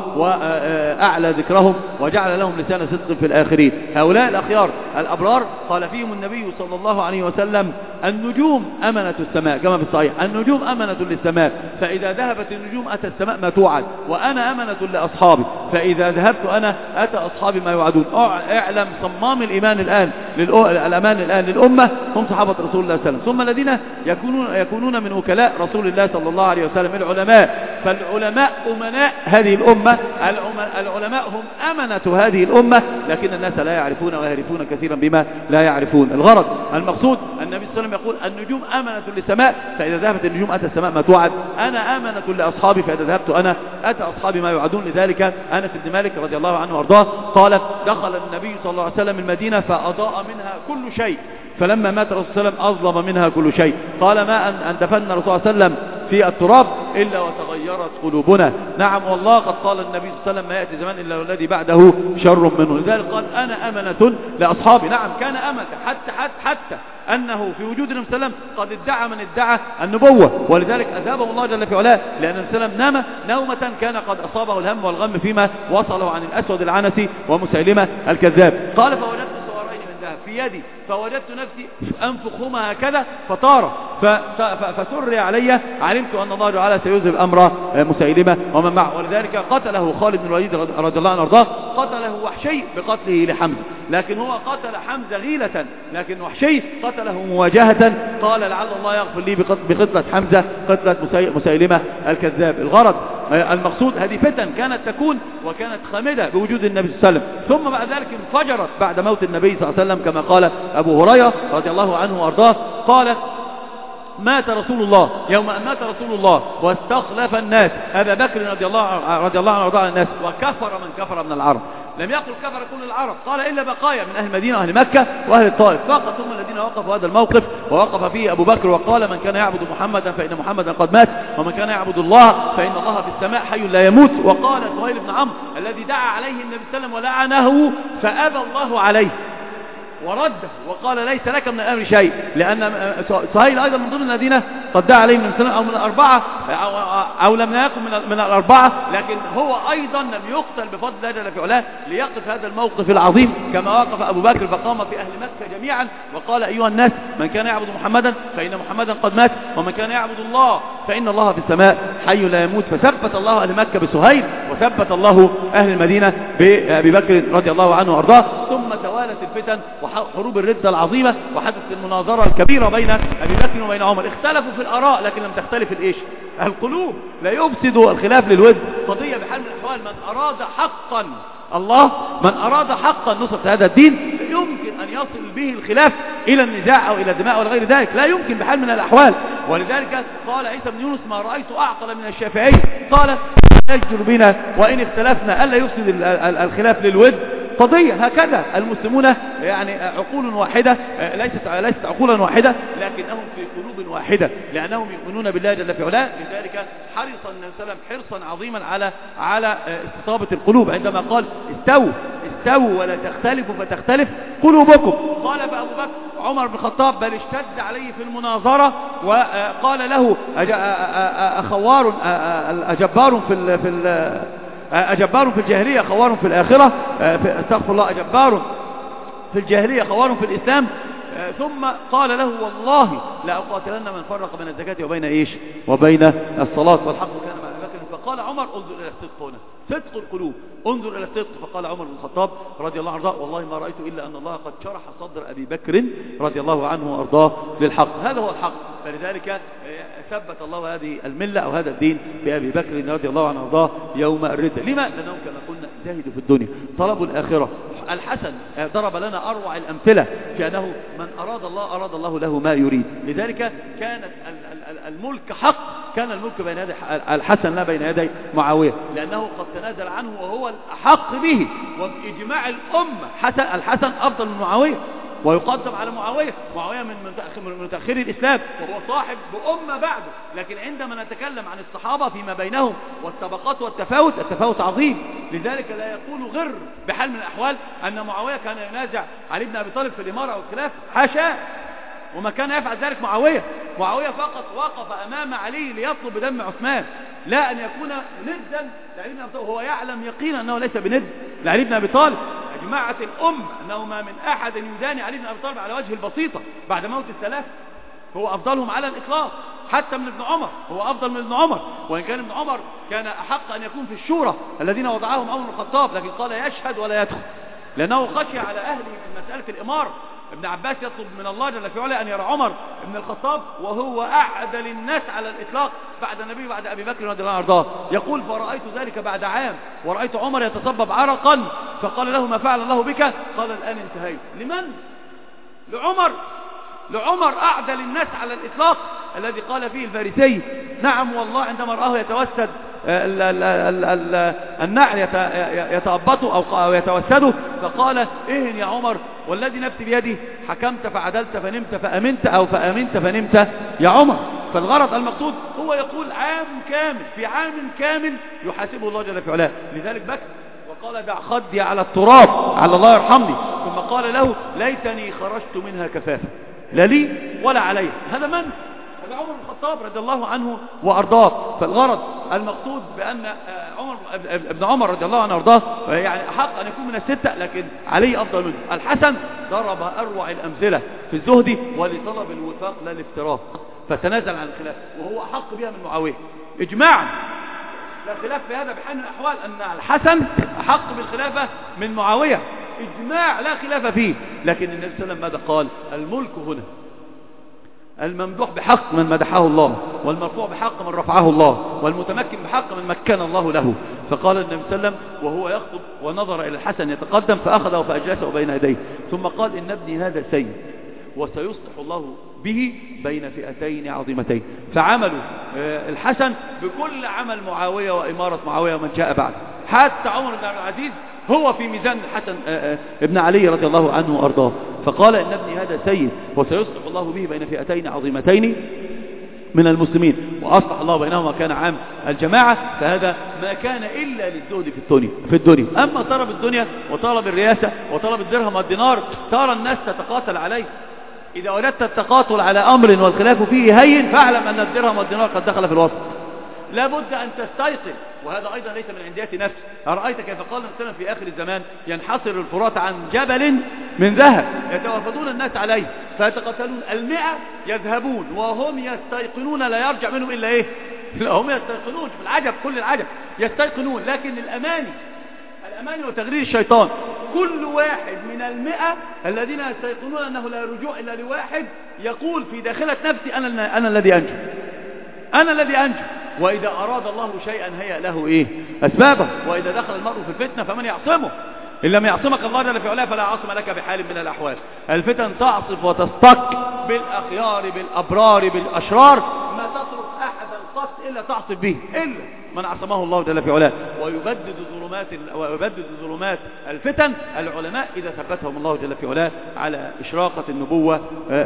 وأعلى ذكرهم، وجعل لهم لسان صدق في الآخرين. هؤلاء الأخيار الأبرار قال فيهم النبي صلى الله عليه وسلم النجوم أمنة السماء، كما في الصحيح النجوم أمنة للسماء، فإذا ذهبت النجوم أتى السماء ما توعد، وأنا أمنة لأصحابي، فإذا ذهبت أنا أتى أصحابي ما يوعدون. اعلم صمام الإيمان الآن الأمان الآن للأمة هم صحابة رسول الله صلى الله عليه وسلم، ثم الذين يكونون, يكونون من وكلاء رسول الله صلى الله عليه وسلم العلماء، فالعلماء أمناء هذه الأمة، العلماء هم أمنة هذه الأمة، لكن الناس لا يعرفون ويعرفون كثيرا بما لا يعرفون. الغرض المقصود النبي صلى الله عليه وسلم يقول النجوم أمنة للسماء، فإذا ذهبت النجوم أتى السماء ما توعد، أنا أمنة لأصحابي، فإذا ذهبت أنا أتى أصحابي ما يوعدون. لذلك أنس بن مالك رضي الله عنه وارضاه قال دخل النبي صلى الله عليه وسلم المدينة فأضاء منها كل شيء، فلما مات الرسول صلى الله عليه وسلم أظلم منها كل شيء، قال ما أن دفن الرسول صلى الله عليه وسلم في التراب إلا وتغيرت قلوبنا. نعم والله قد قال النبي صلى الله عليه وسلم ما يأتي زمان إلا الذي بعده شر منه، لذلك قال أنا أمنة لأصحابي. نعم كان أمنة حتى حتى حتى أنه في وجود النبي صلى الله عليه وسلم قد ادعى من ادعى النبوة، ولذلك أذابه الله جل في علاه، لأن النبي صلى الله عليه وسلم نام نومة كان قد أصابه الهم والغم فيما وصله عن الأسود العنسي ومسيلمة الكذاب. قال فوجدت سوارين من ذهب في يدي فوجدت نفسي أنفخهما هكذا فطار فسر علي، علمت أن الله تعالى سيذهب أمر مسيلمة ومن معه، ولذلك قتله خالد بن الوليد رضي الله عنه وارضاه، قتله وحشي بقتله لحمزة، لكن هو قتل حمزة غيلة، لكن وحشي قتله مواجهة، قال لعل الله يغفر لي بقتلة حمزة قتلة مسيلمة الكذاب. الغرض المقصود هذه فتن كانت تكون وكانت خامدة بوجود النبي صلى الله عليه وسلم، ثم بعد ذلك انفجرت بعد موت النبي صلى الله عليه وسلم كما قال أبو هريرة رضي الله عنه وأرضاه قال مات رسول الله يوم أن مات رسول الله واستخلف الناس أبا بكر رضي الله رضي الله عنه وارضاه الناس، وكفر من كفر من العرب. لم يقل كفر كل العرب، قال إلا بقايا من أهل المدينة وأهل مكة وأهل الطائف فقط هم الذين وقفوا هذا الموقف، ووقف فيه أبو بكر وقال من كان يعبد محمدا فإن محمدا قد مات، ومن كان يعبد الله فإن الله في السماء حي لا يموت. وقال سهيل بن عمرو الذي دعا عليه النبي صلى الله عليه وسلم ولعنه فأبى الله عليه ورده وقال ليس لك من الأمر شيء، لأن سهيل أيضا من ضمن الذين قد دعا عليه من سنة أو من الأربعة أو, أو لم يكن من, من الأربعة، لكن هو أيضا لم يقتل بفضل الله جل في علاه ليقف هذا الموقف العظيم كما وقف أبو بكر فقام في أهل مكة جميعا وقال أيها الناس من كان يعبد محمدا فإن محمدا قد مات، ومن كان يعبد الله فإن الله في السماء حي لا يموت. فثبت الله أهل مكة بسهيل، وثبت الله أهل المدينة بأبي بكر رضي الله عنه وأرضاه. ثم توالت الفتن وحروب الردة العظيمة، وحدثت المناظرة الكبيرة بين أبي بكر وبين عمر. اختلفوا في الآراء لكن لم تختلف الإيش القلوب. لا يفسد الخلاف للود قضية بحال من الأحوال. من أراد حقا الله من أراد حقا نصرة هذا الدين يمكن أن يصل به الخلاف إلى النزاع أو إلى الدماء ولا غير ذلك، لا يمكن بحال من الأحوال. ولذلك قال عيسى بن يونس ما رأيت أعقل من الشافعي، قال يجدر بنا وإن اختلفنا ألا يفسد الخلاف للود قضية. هكذا المسلمون يعني عقول واحدة ليست ليست عقولا واحدة لكنهم في قلوب واحدة لأنهم يؤمنون بالله جل في علاه. لذلك حرص النبي صلى الله عليه وسلم حرصا عظيما على على استطابة القلوب عندما قال استووا استووا ولا تختلفوا فتختلف قلوبكم. قال فأبو بكر عمر بن الخطاب بل اشتد عليه في المناظرة وقال له أخوار أجبار في في أجبار في الجاهلية خوار في الآخرة، استغفر الله، أجبار في الجاهلية خوار في الإسلام. ثم قال له والله لا أقاتلن من فرق بين الزكاة وبين إيش وبين الصلاة والحق كان مع أبي بكر. فقال عمر انظر إلى الصدق هنا، صدق القلوب، انظر إلى الصدق. فقال عمر بن الخطاب رضي الله عنه والله ما رأيت إلا أن الله قد شرح صدر أبي بكر رضي الله عنه وأرضاه للحق. هذا هو الحق. فلذلك ثبت الله هذه الملة أو هذا الدين بأبي بكر رضي الله عنه وأرضاه يوم الردة. لما؟ لأنهم كما قلنا زاهدوا في الدنيا، طلبوا الآخرة. الحسن ضرب لنا أروع الأمثلة في أنه من أراد الله أراد الله له ما يريد. لذلك كانت الملك حق، كان الملك بين يدي الحسن لا بين يدي معاوية، لأنه قد تنازل عنه وهو الأحق به. وبإجماع الأمة حسن الحسن أفضل من معاوية ويقدم على معاوية. معاوية من متأخري الإسلام وهو صاحب بأمة بعده. لكن عندما نتكلم عن الصحابة فيما بينهم والطبقات والتفاوت، التفاوت عظيم. لذلك لا يقول غر بحال من الأحوال أن معاوية كان ينازع علي بن أبي طالب في الإمارة والخلاف، حاشا، وما كان يفعل ذلك معاوية. معاوية فقط وقف أمام علي ليطلب بدم عثمان، لا أن يكون ندا لعلي بن أبي طالب. هو يعلم يقينا أنه ليس بند لعلي بن أبي طالب. أجمعت الأمة أنه ما من أحد يداني علي بن أبي طالب على وجه البسيطة بعد موت الثلاث، هو أفضلهم على الإطلاق. حتى من ابن عمر هو أفضل من ابن عمر، وإن كان ابن عمر كان أحق أن يكون في الشورى الذين وضعهم عمر بن الخطاب، لكن قال يشهد ولا يدخل لأنه خشي على أهله من مسألة الإمارة. ابن عباس يطلب من الله جل في علاه أن يرى عمر بن الخطاب وهو أعدل الناس على الإطلاق بعد النبي بعد أبي بكر رضي الله عنه وارضاه. يقول فرأيت ذلك بعد عام ورأيت عمر يتصبب عرقا فقال له ما فعل الله بك؟ قال الآن انتهيت. لمن؟ لعمر. لعمر أعدل الناس على الإطلاق الذي قال فيه الفارسي نعم والله عندما رآه يتوسد النعل يتأبطه أو يتوسده فقال إهن يا عمر والذي نفسي بيدي حكمت فعدلت فنمت فأمنت أو فأمنت فنمت يا عمر. فالغرض المقصود هو يقول عام كامل في عام كامل يحاسبه الله جل في علاه. لذلك بكى وقال دع خدي على التراب على الله يرحمني، ثم قال له ليتني خرجت منها كفافا لا لي ولا علي. هذا من؟ هذا عمر بن الخطاب رضي الله عنه وأرضاه. فالغرض المقصود بأن عمر ابن عمر رضي الله عنه وأرضاه يعني أحق أن يكون من الستة، لكن علي أفضل منه. الحسن ضرب أروع الأمثلة في الزهد ولطلب الوفاق لا الافتراق، فتنازل عن الخلاف وهو أحق بها من معاوية إجماعا. لا خلاف في هذا بحال من الأحوال أن الحسن أحق بالخلافة من معاوية إجماع لا خلاف فيه. لكن النبي صلى الله عليه وسلم ماذا قال؟ الملك هنا الممدوح بحق من مدحه الله، والمرفوع بحق من رفعه الله، والمتمكن بحق من مكن الله له. فقال النبي صلى الله عليه وسلم وهو يخطب ونظر إلى الحسن يتقدم فأخذه فأجلسه بين يديه، ثم قال إن ابني هذا سيد وسيصلح الله به بين فئتين عظيمتين. فعملوا الحسن بكل عمل معاوية وإمارة معاوية ومن جاء بعد، حتى عمر بن عبد العزيز هو في ميزان الحسن ابن علي رضي الله عنه وأرضاه. فقال إن ابني هذا سيد وسيصلح الله به بين فئتين عظيمتين من المسلمين، وأصلح الله بينهما كان عام الجماعة. فهذا ما كان إلا للزهد في الدنيا في الدنيا أما طلب الدنيا وطلب الرياسة وطلب الدرهم والدينار ترى الناس تتقاتل عليه. إذا أردت التقاتل على أمر والخلاف فيه هين فاعلم أن الدرهم والدينار قد دخل في الوسط. لابد أن تستيقظ، وهذا أيضا ليس من عندية نفس. أرأيت كيف قال النبي في آخر الزمان ينحصر الفرات عن جبل من ذهب يتوافدون الناس عليه فيتقاتلون، المئة يذهبون وهم يستيقنون لا يرجع منهم إلا إيه؟ لا هم يستيقنون في العجب، كل العجب يستيقنون، لكن الأماني الأماني وتغرير الشيطان. كل واحد من المئة الذين يستيقنون أنه لا رجوع إلا لواحد يقول في داخلة نفسي أنا, أنا الذي أنجو أنا الذي أنجو. وإذا أراد الله شيئا هيأ له إيه؟ أسبابه. وإذا دخل المرء في الفتنة فمن يعصمه؟ إن لم يعصمك الله جل في علاه فلا عاصم لك بحال من الأحوال. الفتن تعصف وتستق بالأخيار بالأبرار بالأشرار، ما تترك أحدا قط إلا تعصف به إلا من عصمه الله جل في علاه. ويبدد ظلمات ويبدد ظلمات الفتن العلماء إذا ثبتهم الله جل في علاه على إشراقة النبوة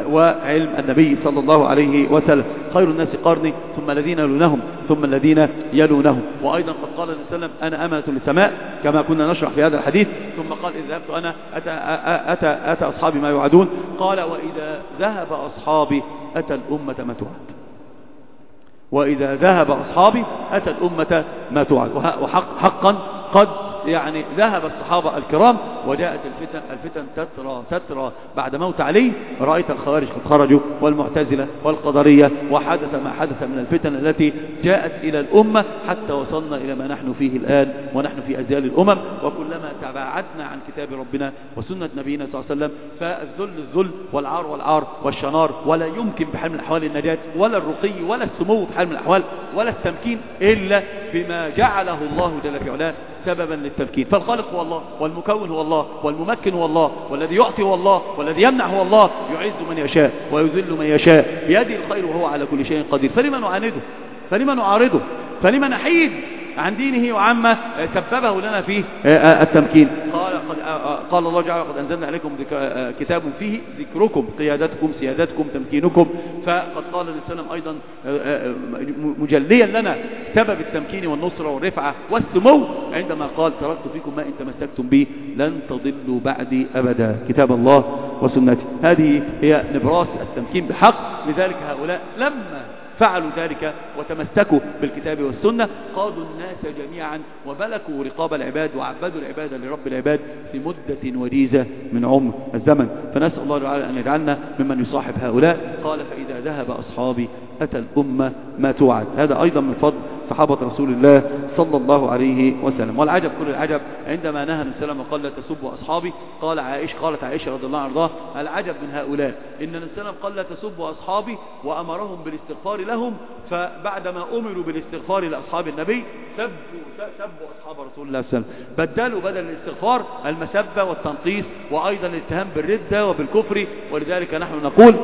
وعلم النبي صلى الله عليه وسلم. خير الناس قرني ثم الذين يلونهم ثم الذين يلونهم. وأيضا قد قال النبي صلى الله عليه وسلم أنا أمنة للسماء كما كنا نشرح في هذا الحديث. ثم قال إذا ذهبت أنا أتى, أتى, أتى أصحابي ما يوعدون. قال وإذا ذهب أصحابي أتى الأمة ما توعد. وإذا ذهب أصحابي أتى الأمة ما توعد. وحق حقا قد يعني ذهب الصحابة الكرام وجاءت الفتن الفتن تترى تترى بعد موت علي. رأيت الخوارج قد خرجوا والمعتزلة والقدرية، وحدث ما حدث من الفتن التي جاءت إلى الأمة حتى وصلنا إلى ما نحن فيه الآن ونحن في أزيال الأمم. وكلما تباعدنا عن كتاب ربنا وسنة نبينا صلى الله عليه وسلم فالذل الذل والعار والعار والشنار، ولا يمكن بحال من الأحوال النجاة ولا الرقي ولا السمو بحال من الأحوال ولا التمكين إلا بما جعله الله جل في علاه سببا للتمكين. فالخالق هو الله، والمكون هو الله، والممكن هو الله، والذي يعطي هو الله، والذي يمنع هو الله، يعز من يشاء ويذل من يشاء بيده الخير وهو على كل شيء قدير. فلما نعانده؟ فلما نعارضه؟ فلما نحيد عن دينه وعما سببه لنا فيه التمكين؟ قال, قال الله تعالى قد أنزلنا عليكم كتاب فيه ذكركم قيادتكم سيادتكم تمكينكم. فقد قال النبي صلى الله عليه وسلم أيضا مجليا لنا سبب التمكين والنصرة والرفعة والسمو عندما قال تركت فيكم ما إن تمسكتم به لن تضلوا بعدي أبدا، كتاب الله وسنتي. هذه هي نبراس التمكين بحق. لذلك هؤلاء لما فعلوا ذلك وتمسكوا بالكتاب والسنة قادوا الناس جميعا وملكوا رقاب العباد وعبدوا العباد لرب العباد في مدة وجيزة من عمر الزمن. فنسأل الله تعالى أن يجعلنا ممن يصاحب هؤلاء. قال فإذا ذهب أصحابي أتى الأمة ما توعد. هذا أيضا من فضل صحابة رسول الله صلى الله عليه وسلم. والعجب كل العجب عندما نهى النبي صلى الله عليه وسلم وقال لا تسبوا أصحابي قال عائشة قالت عائشة رضي الله عنها العجب من هؤلاء إن النبي صلى الله عليه وسلم قال لا تسبوا أصحابي وأمرهم بالاستغفار لهم، فبعدما أمروا بالاستغفار لأصحاب النبي سبوا سبوا أصحاب رسول الله صلى الله عليه وسلم، بدلوا بدل الاستغفار المسبة والتنقيص وأيضا الاتهام بالردة وبالكفر. ولذلك نحن نقول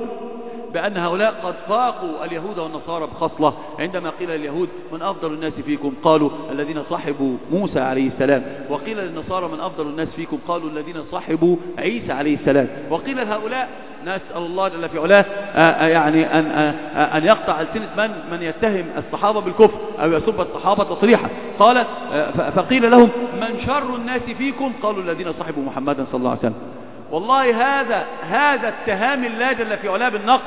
بأن هؤلاء قد فاقوا اليهود والنصارى بخصلة. عندما قيل اليهود من أفضل الناس فيكم قالوا الذين صاحبوا موسى عليه السلام، وقيل للنصارى من أفضل الناس فيكم قالوا الذين صاحبوا عيسى عليه السلام. وقيل لهؤلاء نسأل الله جل في علاه يعني أن, أن يقطع ألسنة من, من يتهم الصحابة بالكفر أو يسب الصحابة تصريحا. قال فقيل لهم من شر الناس فيكم قالوا الذين صاحبوا محمدا صلى الله عليه وسلم. والله هذا هذا اتهام الله جل في علاه بالنقص.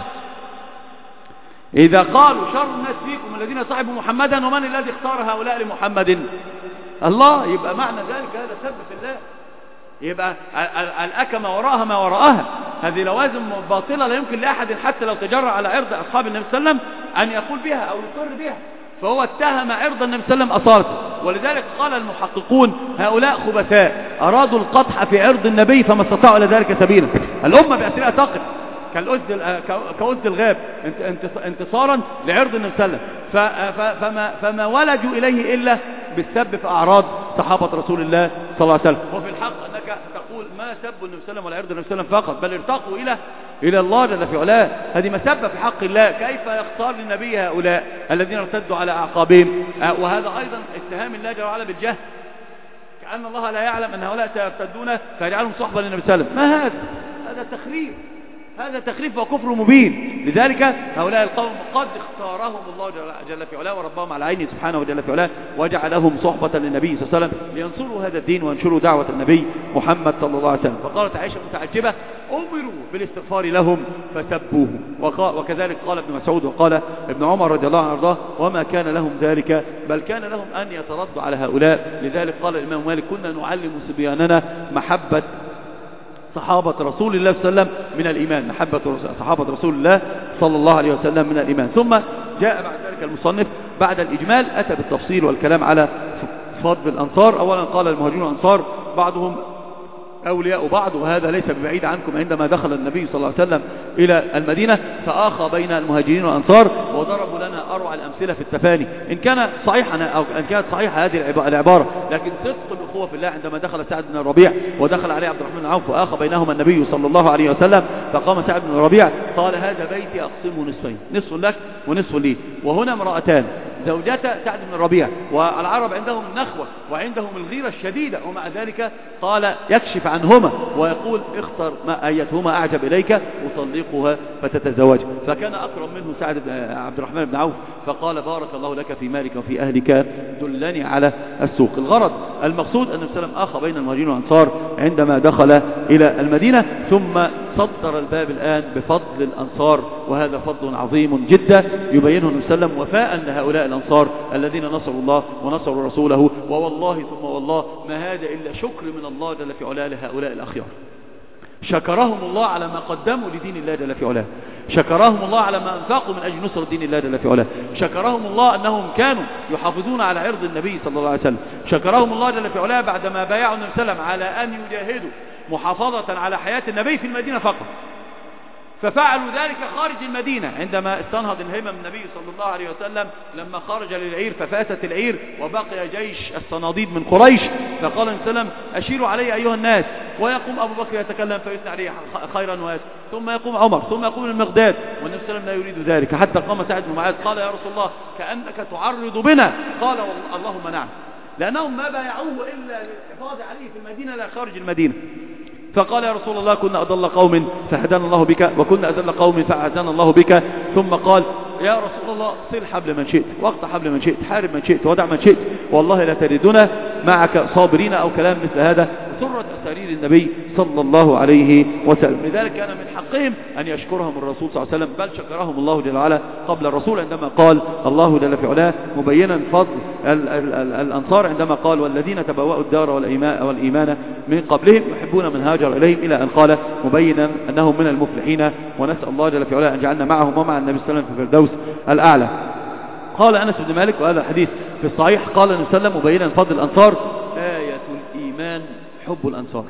إذا قالوا شر الناس فيكم الذين صاحبوا محمدا ومن الذي اختار هؤلاء لمحمد؟ الله. يبقى معنى ذلك هذا سب في الله. يبقى الأكم وراءها ما وراءها. هذه لوازم باطلة لا يمكن لأحد حتى لو تجرأ على عرض أصحاب النبي صلى الله عليه وسلم أن يقول بها أو يقر بها، فهو اتهم عرض النبي صلى الله عليه وسلم أصالته. ولذلك قال المحققون هؤلاء خبثاء أرادوا القطح في عرض النبي فما استطاعوا إلى ذلك سبيلا. الأمة بأسرها تقف كالأسد كأسد الغاب انتصارا لعرض النبي صلى الله عليه وسلم. فما, فما ولجوا إليه إلا بالسب في أعراض صحابة رسول الله صلى الله عليه وسلم. وفي الحق أنك تقول ما سبوا النبي صلى الله عليه وسلم ولا عرض النبي صلى الله عليه وسلم فقط، بل ارتقوا إلى إلى الله جل في علاه. هذه مسبة في حق الله. كيف يختار للنبي هؤلاء الذين ارتدوا على أعقابهم؟ وهذا أيضا اتهام الله جل وعلا بالجهل، كأن الله لا يعلم أن هؤلاء سيرتدون فيجعلهم صحبة للنبي صلى الله عليه وسلم. ما هذا؟ هذا تخريف، هذا تخريف وكفر مبين. لذلك هؤلاء القوم قد اختارهم الله جل في علاه وربهم على عينه سبحانه وجل في علاه، وجعلهم صحبة للنبي صلى الله عليه وسلم لينصروا هذا الدين وينشروا دعوة النبي محمد صلى الله عليه وسلم. فقالت عائشة متعجبة: أمروا بالاستغفار لهم فسبوه. وكذلك قال ابن مسعود وقال ابن عمر رضي الله عنه وارضاه: وما كان لهم ذلك بل كان لهم أن يتردوا على هؤلاء. لذلك قال الإمام مالك: كنا نعلم صبياننا محبة صحابة رسول الله صلى الله عليه وسلم من الإيمان، محبة صحابة رسول الله صلى الله عليه وسلم من الإيمان. ثم جاء بعد ذلك المصنف بعد الإجمال أتى بالتفصيل والكلام على فضل الأنصار. أولا قال: المهاجرون والأنصار بعضهم أولياء بعض، وهذا ليس ببعيد عنكم. عندما دخل النبي صلى الله عليه وسلم إلى المدينة فآخى بين المهاجرين والأنصار، وضربوا لنا أروع الأمثلة في التفاني. إن كان صحيحا أو إن كانت صحيحة هذه العبارة، لكن صدق الأخوة في الله عندما دخل سعد بن الربيع ودخل عليه عبد الرحمن بن عوف وآخى بينهما النبي صلى الله عليه وسلم، فقام سعد بن الربيع قال: هذا بيتي أقسمه نصفين، نصف لك ونصف لي. وهنا امرأتان زوجتا سعد بن الربيع، والعرب عندهم النخوة وعندهم الغيرة الشديدة، ومع ذلك قال يكشف عنهما ويقول: اختر ما أيتهما أعجب إليك أطلقها فتتزوج. فكان أكرم منه سعد بن عبد الرحمن بن عوف، فقال: بارك الله لك في مالك وفي أهلك، دلني على السوق. الغرض المقصود أن النبي صلى الله عليه وسلم آخى بين المهاجرين والأنصار عندما دخل إلى المدينة، ثم صدر الباب الآن بفضل الأنصار، وهذا فضل عظيم جدا يبينه النبي صلى الله عليه وسلم وفاء لهؤلاء الأنصار الذين نصروا الله ونصروا رسوله. ووالله ثم والله ما هذا إلا شكر من الله جل في علاه لهؤلاء الأخيار. شكرهم الله على ما قدموا لدين الله جل في علاه، شكرهم الله على ما أنفقوا من أجل نصرة دين الله جل في علاه، شكرهم الله أنهم كانوا يحافظون على عرض النبي صلى الله عليه وسلم، شكرهم الله جل في علاه بعدما بايعوا النبي صلى الله عليه وسلم على أن يجاهدوا محافظة على حياة النبي في المدينة فقط، ففعلوا ذلك خارج المدينة عندما استنهض الهمم النبي صلى الله عليه وسلم لما خرج للعير ففاتت العير وبقي جيش الصناديد من قريش، فقال النبي صلى الله عليه وسلم: أشيروا علي أيها الناس. ويقوم أبو بكر يتكلم فيثني عليه خيرا واسع، ثم يقوم عمر، ثم يقوم المقداد، والنبي صلى الله عليه وسلم لا يريد ذلك، حتى قام سعد بن معاذ قال: يا رسول الله كأنك تعرض بنا. قال: اللهم نعم، لأنهم ما بايعوه إلا للحفاظ عليه في المدينة لا خارج المدينة. فقال: يا رسول الله كنا أضل قوم فهدانا الله بك، وكنا أذل قوم فهدانا الله بك. ثم قال: يا رسول الله صل حبل من شئت واقطع حبل من شئت، حارب من شئت ودع من شئت، والله لا تردنا معك صابرين، أو كلام مثل هذا. سرت أسارير النبي صلى الله عليه وسلم. لذلك كان من حقهم أن يشكرهم الرسول صلى الله عليه وسلم، بل شكرهم الله جل وعلا قبل الرسول عندما قال الله جل في علاه مبينا فضل ال ال ال الأنصار عندما قال: والذين تبوأوا الدار والإيمان من قبلهم يحبون من هاجر إليهم، إلى أن قال مبينا أنهم من المفلحين، ونسأل الله جل في علاه أن جعلنا معهم ومع النبي صلى الله عليه وسلم في الفردوس الأعلى. قال أنس بن مالك، وهذا الحديث في الصحيح، قال النبي صلى الله عليه وسلم مبينا فضل الأنصار: آية الإيمان حب الأنصار،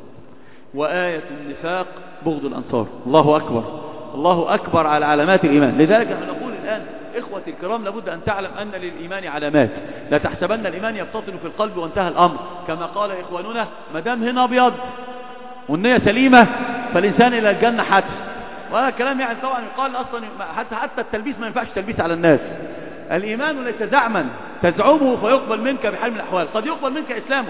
وآية النفاق بغض الأنصار. الله أكبر، الله أكبر على علامات الإيمان. لذلك نحن نقول الآن إخوتي الكرام لابد أن تعلم أن للإيمان علامات، لا تحسبن الإيمان يبتطن في القلب وانتهى الأمر، كما قال إخواننا: ما دام هنا أبيض والنية سليمة فالإنسان إلى الجنة حتى. وهذا كلام يعني طبعا يقال أصلا حتى حتى التلبيس ما ينفعش تلبيس على الناس. الإيمان ليس زعما تزعمه فيقبل منك بحال من الأحوال، قد يقبل منك إسلامك،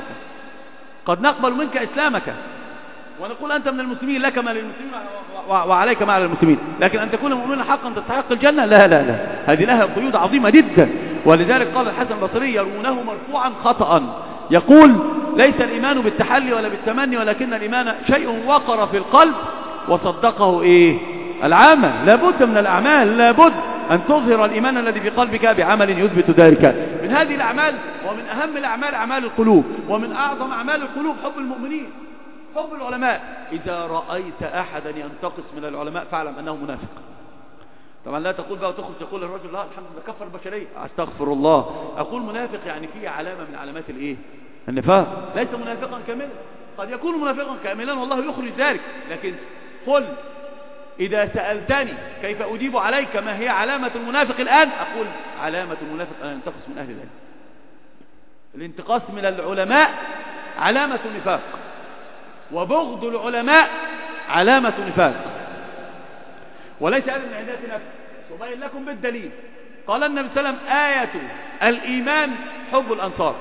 قد نقبل منك إسلامك ونقول أنت من المسلمين، لك ما للمسلمين وعليك ما على المسلمين، لكن أن تكون مؤمنا حقا تستحق الجنة لا لا لا، هذه لها قيود عظيمة جدا. ولذلك قال الحسن البصري يرونه مرفوعا خطأ، يقول: ليس الإيمان بالتحلي ولا بالتمني، ولكن الإيمان شيء وقر في القلب وصدقه إيه؟ العمل. لابد من الأعمال، لابد أن تظهر الإيمان الذي في قلبك بعمل يثبت ذلك. من هذه الأعمال ومن أهم الأعمال أعمال القلوب، ومن أعظم أعمال القلوب حب المؤمنين، حب العلماء. إذا رأيت أحدا ينتقص من العلماء فاعلم أنه منافق. طبعا لا تقول بقى وتخرج تقول للرجل: لا الحمد لله كفر البشرية، استغفر الله. أقول منافق يعني فيه علامة من علامات الإيه؟ النفاق. ليس منافقا كاملا، قد يكون منافقا كاملا والله يخرج ذلك، لكن قل إذا سألتني كيف أجيب عليك ما هي علامة المنافق الآن، أقول علامة المنافق أن ينتقص من أهل العلم. الانتقاص من العلماء علامة النفاق، وبغض العلماء علامة النفاق، وليس هذا من عدات نفس. أبين لكم بالدليل. قال النبي صلى الله عليه وسلم آية الإيمان حب الأنصار،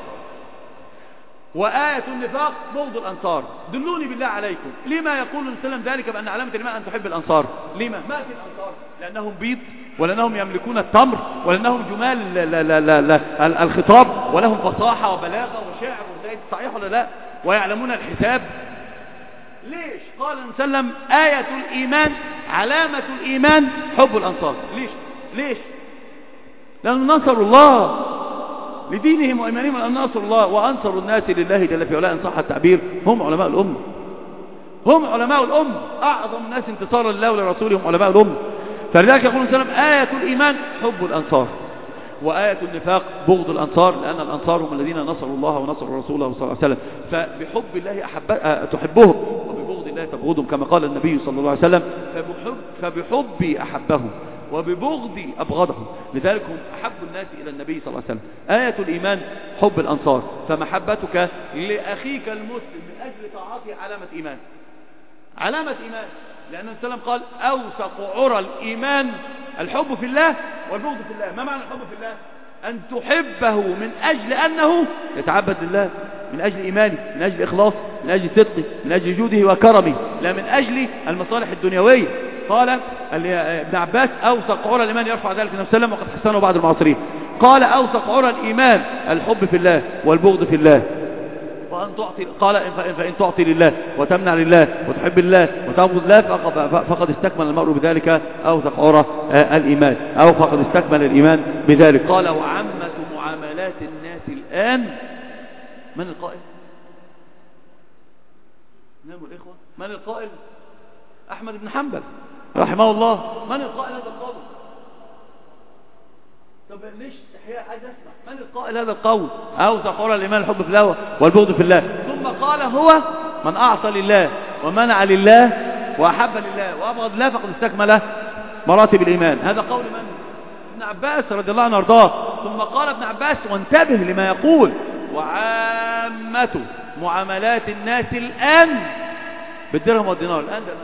وآية النفاق بغض الأنصار. دلوني بالله عليكم لما يقول النبي صلى الله عليه وسلم ذلك بأن علامة الإيمان أن تحب الأنصار؟ لما؟ ما في الأنصار؟ لأنهم بيض، ولأنهم يملكون التمر، ولأنهم جمال لا لا لا لا الخطاب، ولهم فصاحة وبلاغة وشعر وزيد، صحيح ولا لا؟ ويعلمون الحساب. ليش قال النبي صلى الله عليه وسلم آية الإيمان علامة الإيمان حب الأنصار؟ ليش؟ ليش؟ لأنهم نصروا الله لدينهم وإيمانهم، أن نصروا الله وأنصر الناس لله جل في علاه إن صح التعبير هم علماء الأمة. هم علماء الأمة، أعظم الناس انتصارا لله ولرسوله هم علماء الأمة. فلذلك يقول النبي صلى الله عليه وسلم آية الإيمان حب الأنصار، وآية النفاق بغض الأنصار، لأن الأنصار هم الذين نصروا الله ونصروا رسوله صلى الله عليه وسلم. فبحب الله أحب تحبهم، وببغض الله تبغضهم، كما قال النبي صلى الله عليه وسلم فبحب فبحبي أحبهم وببغضي أبغضهم. لذلك هم أحب الناس إلى النبي صلى الله عليه وسلم. آية الإيمان حب الأنصار، فمحبتك لأخيك المسلم من أجل طاعته علامة إيمان، علامة إيمان. لأن النبي صلى الله عليه وسلم قال أوثق عرى الإيمان الحب في الله والبغض في الله. ما معنى الحب في الله؟ أن تحبه من أجل أنه يتعبد لله، من أجل إيمانه، من أجل إخلاصه، من أجل صدقه، من أجل جوده وكرمه، لا من أجل المصالح الدنيوية. قال ابن عباس أوثق عرى الإيمان، يرفع ذلك النبي صلى الله عليه وسلم وقد حسنه بعض المعاصرين. قال أوثق عرى الإيمان الحب في الله والبغض في الله. وأن تعطي، قال فإن تعطي لله وتمنع لله وتحب الله وتبغض الله فقد استكمل المرء بذلك أوثق عرى الإيمان، أو فقد استكمل الإيمان بذلك. قال وعامة معاملات الناس الآن، من القائل؟ نعم الإخوة، من القائل؟ أحمد بن حنبل رحمه الله. من القائل هذا القول؟ طب ليش تحياء؟ عايز اسمع من القائل هذا القول أوثق عرى الإيمان الحب في الله والبغض في الله. ثم قال هو من أعصى لله ومنع لله وأحب لله وأبغض لله فقد استكمل مراتب الإيمان. هذا قول من؟ ابن عباس رضي الله عنه وارضاه. ثم قال ابن عباس، وانتبه لما يقول، وعامة معاملات الناس الآن بالدرهم والدينار. الآن ده,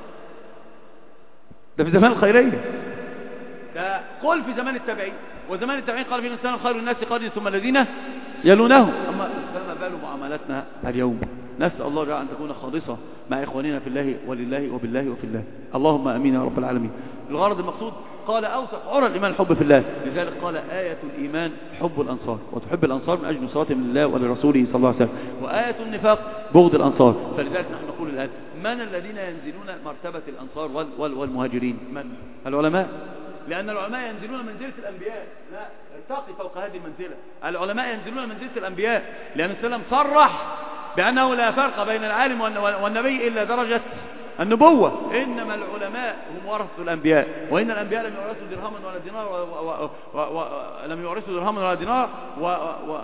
ده في زمان الخيرية، ده قل في زمان التابعين، وزمان التابعين قال فينا السلام خير الناس قرني ثم الذين يلونهم. أما فما بال معاملاتنا اليوم؟ نسأل الله أن تكون خالصة مع إخواننا في الله ولله وبالله وفي الله. اللهم أمين يا رب العالمين. الغرض المقصود قال أوثق عرى الإيمان الحب في الله. لذلك قال آية الإيمان حب الأنصار، وتحب الأنصار من أجل نصرتهم لله ولرسوله صلى الله عليه وسلم. وآية النفاق بغض الأنصار. فلذلك نحن نقول الآن من الذين ينزلون مرتبة الأنصار والمهاجرين؟ من؟ العلماء. لأن العلماء ينزلون منزلة الأنبياء، لا ارتقي فوق هذه المنزلة. العلماء ينزلون منزلة الأنبياء، لأن السلام صرح بأنه لا فرق بين العالم والنبي إلا درجة النبوة. إنما العلماء هم ورثة الأنبياء، وإن الأنبياء لم يورثوا درهما ولا دينار ولم يورثوا درهما ولا دينار و... و...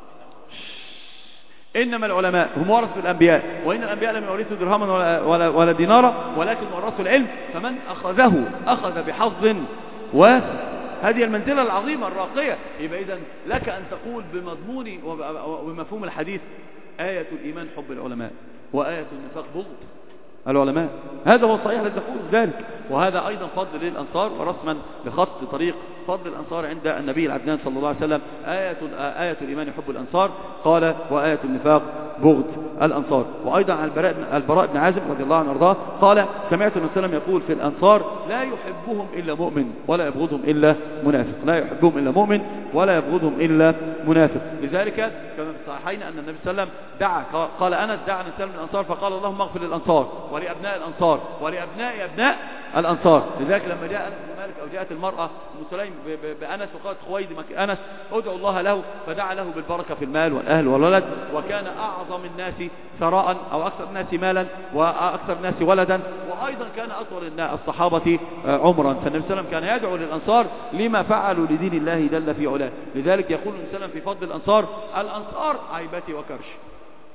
إنما العلماء هم ورثوا الأنبياء، وإن الأنبياء لم يورثوا درهما ولا, ولا, ولا دينارا ولكن ورثوا العلم. فمن أخذه أخذ بحظ، وهذه المنزلة العظيمة الراقية. يبقى إذن لك أن تقول بمضمون وبمفهوم الحديث آية الإيمان حب العلماء، وآية النفاق بغض العلماء. هذا هو الصحيح الذي تقول ذلك. وهذا أيضا فضل للأنصار، ورسما لخط طريق فضل الأنصار عند النبي العدنان صلى الله عليه وسلم. آية, آية الإيمان حب الأنصار، قال وآية النفاق بغض الأنصار. وأيضا عن البراء بن عازب رضي الله عنه وارضاه قال سمعت النبي صلى الله عليه وسلم يقول في الأنصار لا يحبهم إلا مؤمن ولا يبغضهم إلا منافق. لا يحبهم إلا مؤمن ولا يبغضهم إلا منافق. لذلك كما في الصحيحين أن النبي صلى الله عليه وسلم دعا، قال أنس دعا النبي صلى الله عليه وسلم الأنصار فقال اللهم اغفر للأنصار ولأبناء الأنصار ولأبناء أبناء الأنصار. لذلك لما جاء أنس بن مالك أو جاءت المرأة أم سليم بأنس وقالت خويد أنس ادعو الله له، فدعا له بالبركة في المال والأهل والولد، وكان أعظم الناس ثراء أو أكثر الناس مالا وأكثر الناس ولدا، وأيضا كان أطول الصحابة عمرا. فالنبي صلى الله عليه وسلم كان يدعو للأنصار لما فعلوا لدين الله جل في علاه. لذلك يقول النبي صلى الله عليه وسلم في فضل الأنصار الأنصار عيبتي وكرش.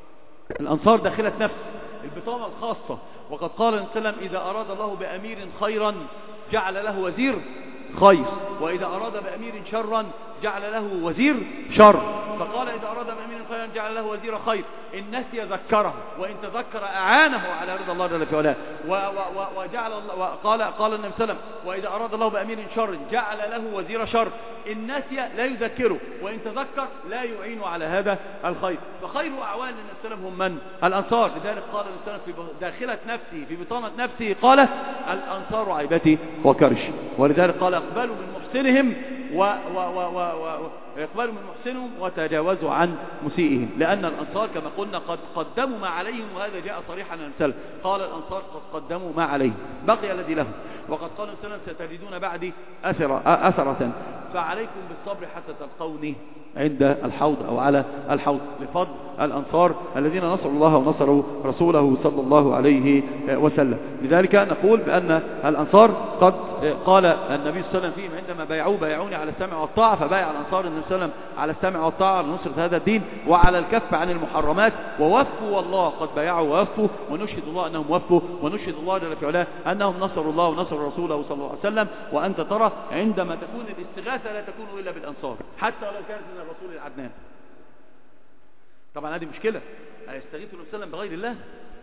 الأنصار داخلة نفس البطانة الخاصة. وقد قال النبي صلى الله عليه وسلم: إذا أراد الله بأمير خيرا جعل له وزير خير، وإذا أراد بأمير شرا جعل له وزير شر. فقال: إذا أراد بأمير خيرا جعل له وزير خير، إن نسي ذكره، وإن تذكر أعانه على رضا الله جل وعلا. وجعل الله وقال قال النبي صلى الله عليه وسلم: وإذا أراد الله بأمير شر جعل له وزير شر، إن نسي لا يذكره، وإن تذكر لا يعين على هذا الخير. فخير أعوان النبي صلى الله عليه وسلم هم من؟ الأنصار. لذلك قال النبي صلى الله عليه وسلم في داخلة نفسه في بطانة نفسه قال: الأنصار عيبتي وكرش. ولذلك قال: اقبلوا من محسنهم و و و و و يقبلوا من محسنهم وتجاوزوا عن مسيئهم، لأن الأنصار كما قلنا قد قدموا ما عليهم، وهذا جاء صريحا عن السلف. قال: الأنصار قد قدموا ما عليهم، بقي الذي لهم. وقد قال السلف: ستجدون بعدي أثرة, أثرة فعليكم بالصبر حتى تلقوني عند الحوض أو على الحوض، لفضل الأنصار الذين نصروا الله ونصروا رسوله صلى الله عليه وسلم. لذلك نقول بأن الأنصار قد قال النبي صلى الله عليه وسلم فيهم عندما بايعوه: بايعوني على السمع والطاعة. فبايع الأنصار النبي صلى الله عليه وسلم على السمع والطاعة لنصرة هذا الدين وعلى الكف عن المحرمات، ووفوا والله قد بايعوا ووفوا، ونشهد الله أنهم وفوا، ونشهد الله جل وعلا أنهم نصروا الله ونصروا رسوله صلى الله عليه وسلم. وأنت ترى عندما تكون الاستغاثة لا تكون إلا بالأنصار، حتى لو كانت من الرسول العدنان. طبعا هذه مشكلة، هيستغيثوا النبي صلى الله عليه وسلم بغير الله؟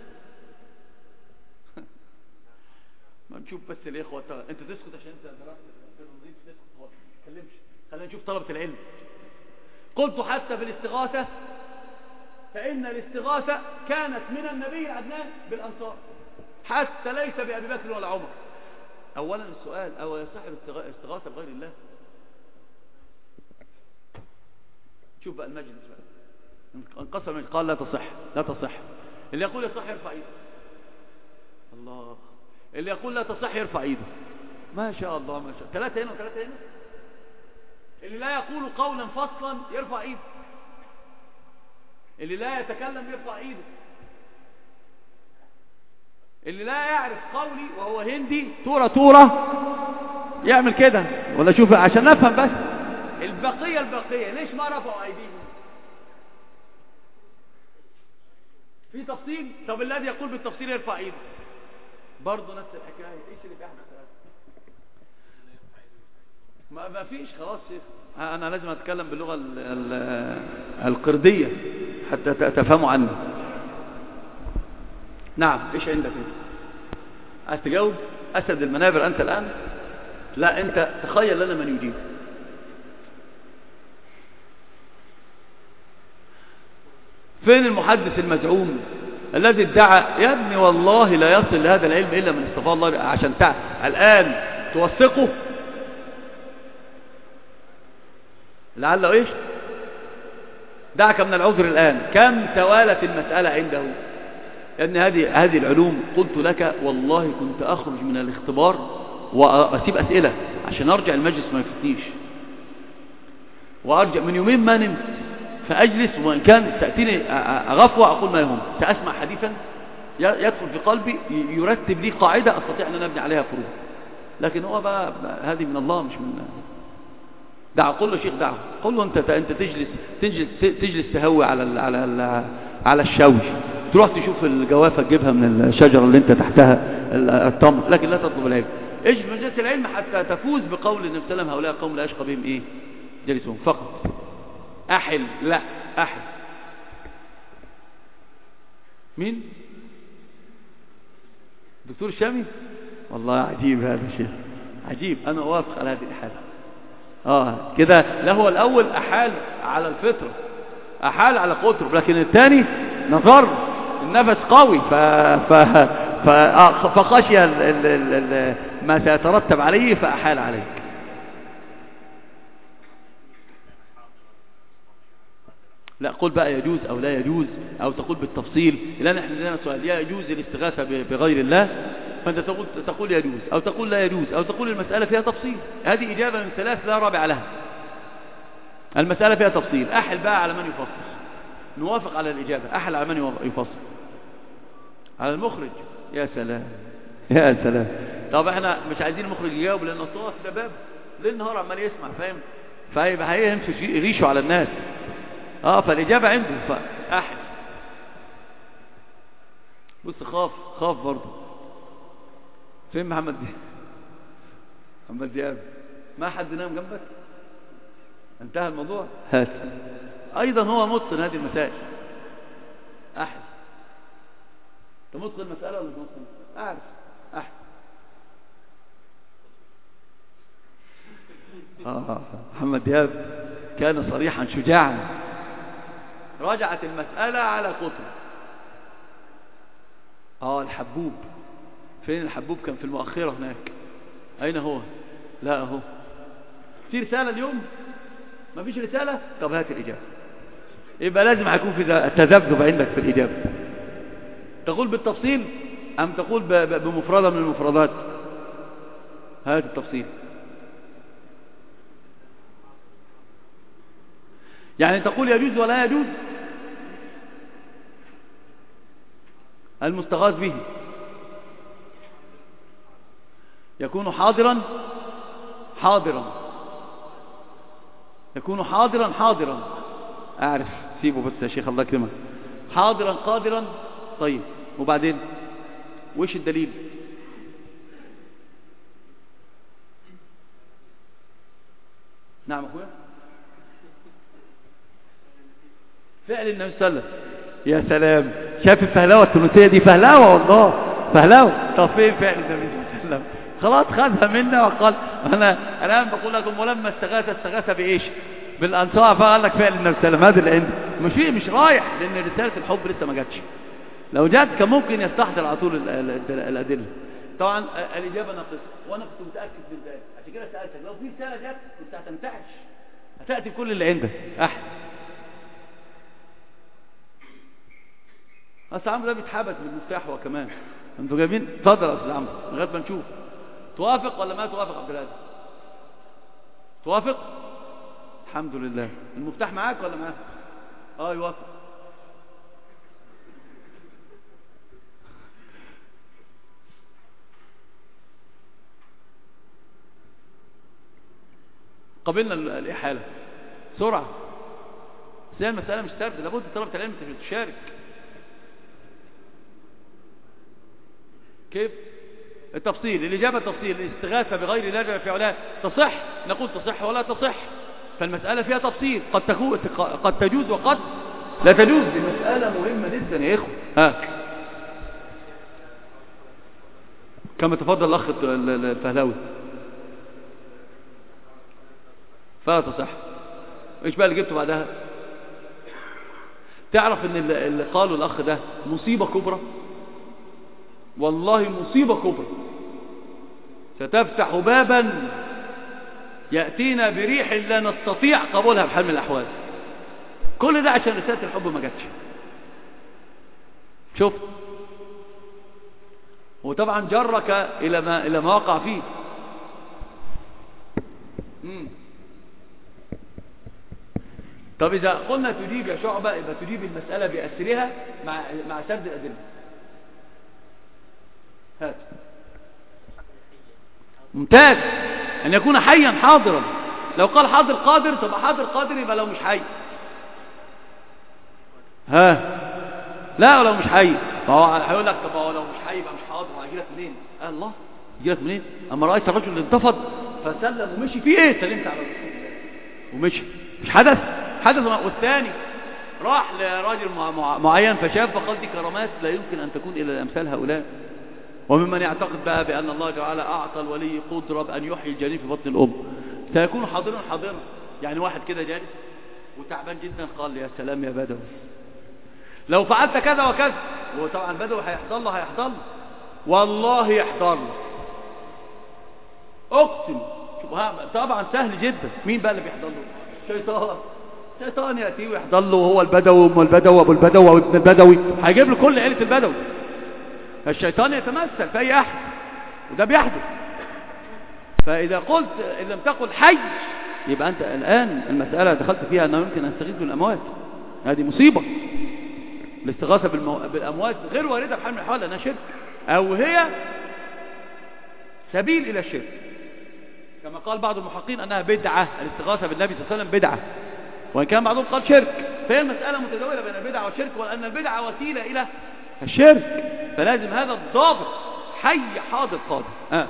ما نشوف بس الإخوة. أنت تسكت عشان أنت درست النظيف، تسكت خالص ما تتكلمش. خلينا نشوف طلبة العلم. قلت حتى في الاستغاثة، فإن الاستغاثة كانت من النبي العدنان بالأنصار، حتى ليس بأبي بكر ولا عمر. أولا السؤال: أو يصح الاستغاثة بغير الله؟ شوف بقى المجلس بقى انقسم المجلس، قال: لا تصح لا تصح. اللي يقول يصح يرفع ايده. الله. اللي يقول لا تصح يرفع ايده. ما شاء الله ما شاء الله. ثلاثة هنا وثلاثة هنا. اللي لا يقول قولا فصلا يرفع ايده. اللي لا يتكلم يرفع ايده. اللي لا يعرف قولي وهو هندي تورة تورة يعمل كده. ولا شوف عشان نفهم بس. البقية البقية ليش ما رفعوا ايديهم؟ في تفصيل. طب الذي يقول بالتفصيل يرفع ايده. برضه نفس الحكاية. ايش اللي بيحدث؟ ما ما فيش. خلاص شيخ، انا لازم اتكلم باللغة ال ال القردية حتى تفهموا عني. نعم. ايش عندك انت؟ عايز تجاوب؟ اسد المنابر انت الان؟ لا، انت تخيل لنا من يجيب. فين المحدث المزعوم الذي ادعى؟ يا ابني والله لا يصل لهذا العلم إلا من اصطفاء الله. عشان تعال الآن توثقه لعله إيش؟ دعك من العذر الآن. كم توالت المسألة عنده يا ابني؟ هذه هذه العلوم قلت لك والله كنت أخرج من الاختبار وأسيب أسئلة عشان أرجع المجلس ما يفتنيش، وأرجع من يومين ما نمت، فأجلس وإن كان تأتيني غفوة أقول ما يهم، سأسمع حديثا يدخل في قلبي يرتب لي قاعدة أستطيع أن نبني عليها فروع. لكن هو بقى هذه من الله مش من دعوه. قل له شيخ دعوه، قل له أنت أنت تجلس تجلس تجلس تهوي على ال على ال على الشوي، تروح تشوف الجوافة تجيبها من الشجرة اللي أنت تحتها التمر، لكن لا تطلب العلم. اجلس مجلس العلم حتى تفوز بقول النبي صلى الله عليه وسلم: هؤلاء قوم لا يشقى بهم إيه جلسهم فقط. أحل لا أحل. مين؟ دكتور شامي؟ والله عجيب هذا الشيء، عجيب. أنا أوافق على هذه الحالة. آه كده. لا هو الأول أحال على الفطرة، أحال على قطر، لكن الثاني نظر النفس قوي ف... ف... ف... فخشي ال... ال... ال... ما سيترتب عليه فأحال عليه. لا قل بقى يجوز أو لا يجوز، أو تقول بالتفصيل. لأن احنا لنا سؤال: يجوز الاستغاثة بغير الله؟ فأنت تقول, تقول يجوز أو تقول لا يجوز أو تقول المسألة فيها تفصيل. هذه إجابة من ثلاث لا رابع لها. المسألة فيها تفصيل. أحل بقى على من يفصل. نوافق على الإجابة. أحل على من يفصل؟ على المخرج. يا سلام يا سلام. طب احنا مش عايزين المخرج يجاوب لأنه صوت ده باب ليل نهار عمال يسمع، فاهم؟ فهيبقى هيمشي ريشه على الناس. اه فالإجابة عنده. فأحل بص خاف خاف برضه. فين محمد دياب؟ محمد دياب ما حد نام جنبك؟ انتهى الموضوع. هات ايضا هو متقن هذه المسائل. احد انت متقن المسألة ولا مش متقن؟ اعرف. احد آه. محمد دياب كان صريحا شجاعا. رجعت المسألة على قطر. اه الحبوب. فين الحبوب؟ كان في المؤخرة هناك. اين هو؟ لا اهو. في رسالة اليوم؟ ما فيش رسالة؟ طب هات الإجابة. يبقى لازم هيكون في تذبذب عندك في الإجابة. تقول بالتفصيل أم تقول بمفردة من المفردات؟ هات التفصيل. يعني تقول يجوز ولا يجوز؟ المستغاث به يكون حاضرا حاضرا يكون حاضرا حاضرا أعرف. سيبه بس يا شيخ الله يكرمك. حاضرا قادرا. طيب وبعدين وش الدليل؟ نعم أخويا. فعل النبي صلى الله عليه وسلم. يا سلام. شاف الفهلاوة التونسية دي؟ فهلاوة والله فهلاوة. طب فين فعل النبي صلى الله عليه وسلم؟ خلاص خذها منا وقال أنا الآن بقول لكم ولما استغاث استغاث بإيش؟ بالأنصار. فقال لك فعل النبي صلى الله عليه وسلم. هذا اللي عندي مش فيه مش رايح لأن رسالة الحب لسه ما جاتش. لو جات كان ممكن يستحضر على طول الأدلة. طبعا الإجابة ناقصة وأنا كنت متأكد من ذلك عشان كده سألتك. لو في رسالة جات كنت هتنتعش هتأتي كل اللي عندك. أحد أصل عمرو ده بيتحبس بالمفتاح هو كمان. انتوا جايبين؟ اتفضل يا أستاذ عمرو لغاية ما نشوف. توافق ولا ما توافق عبد الهادي؟ توافق؟ الحمد لله. المفتاح معاك ولا معاك؟ اه يوافق. قبلنا الإحالة سرعة. بس هي المسألة مش سرد. لابد طلبة العلم تشارك. كيف؟ التفصيل. الإجابة التفصيل. الاستغاثة بغير الله جل في علاه تصح؟ نقول تصح ولا تصح. فالمسألة فيها تفصيل. قد تكون قد تجوز وقد لا تجوز. دي مسألة مهمة جدا يا إخوة. ها كما تفضل الأخ الفهلاوي. فلا تصح. إيش بقى اللي جبته بعدها؟ تعرف ان اللي قالوا الأخ ده مصيبة كبرى. والله مصيبة كبرى ستفتح بابا يأتينا بريح لا نستطيع قبولها بحال من الأحوال. كل ده عشان رسالة الحب ما جاتش. شوف. وطبعا جرك إلى ما, إلى ما وقع فيه. مم. طب إذا قلنا تجيب يا شعبة يبقى تجيب المسألة بأسرها مع, مع سرد الأدلة. هات. ممتاز. أن يكون حيا حاضرا. لو قال حاضر قادر تبقى حاضر قادر يبقى لو مش حي. ها لا ولو مش حي فهو هيقول لك طب هو لو مش حي يبقى مش حاضر. هيجي لك منين؟ آه الله يجي لك منين؟ اما رأيت الرجل اللي انتفض فسلم ومشي فيه ايه؟ سلمت على رسول الله ومشي. مش حدث حدث. والثاني راح لراجل معين فشاف فقال دي كرامات لا يمكن أن تكون إلى أمثال هؤلاء. وممن يعتقد بقى بأن الله تعالى أعطى الولي قدرة بأن يحيي الجنين في بطن الأم سيكون حاضرا حاضرا. يعني واحد كده جالس وتعبان جدا قال يا سلام يا بدوي لو فعلت كذا وكذا. وطبعا بدوي هيحضر له هيحضر له والله يحضر له اقسم. طبعا سهل جدا. مين بقى اللي بيحضر له؟ شيطان. شيطان يأتي ويحضر له وهو البدوي وام البدوي وابو البدوي وابن البدوي. هيجيب له كل عيلة البدوي. الشيطان يتمثل في أي أحد وده بيحدث. فإذا قلت إن لم تقل حي يبقى أنت الآن المسألة دخلت فيها أنه يمكن أن تستغيث بالأموات. هذه مصيبة. الاستغاثة بالمو... بالأموات غير واردة بحال من الأحوال لأنها شرك أو هي سبيل إلى الشرك. كما قال بعض المحققين أنها بدعة. الاستغاثة بالنبي صلى الله عليه وسلم بدعة وإن كان بعضهم قال شرك. فهي المسألة متداولة بين البدعة والشرك وأن البدعة وسيلة إلى الشرك. فلازم هذا الضابط حي حاضر قادر. آه.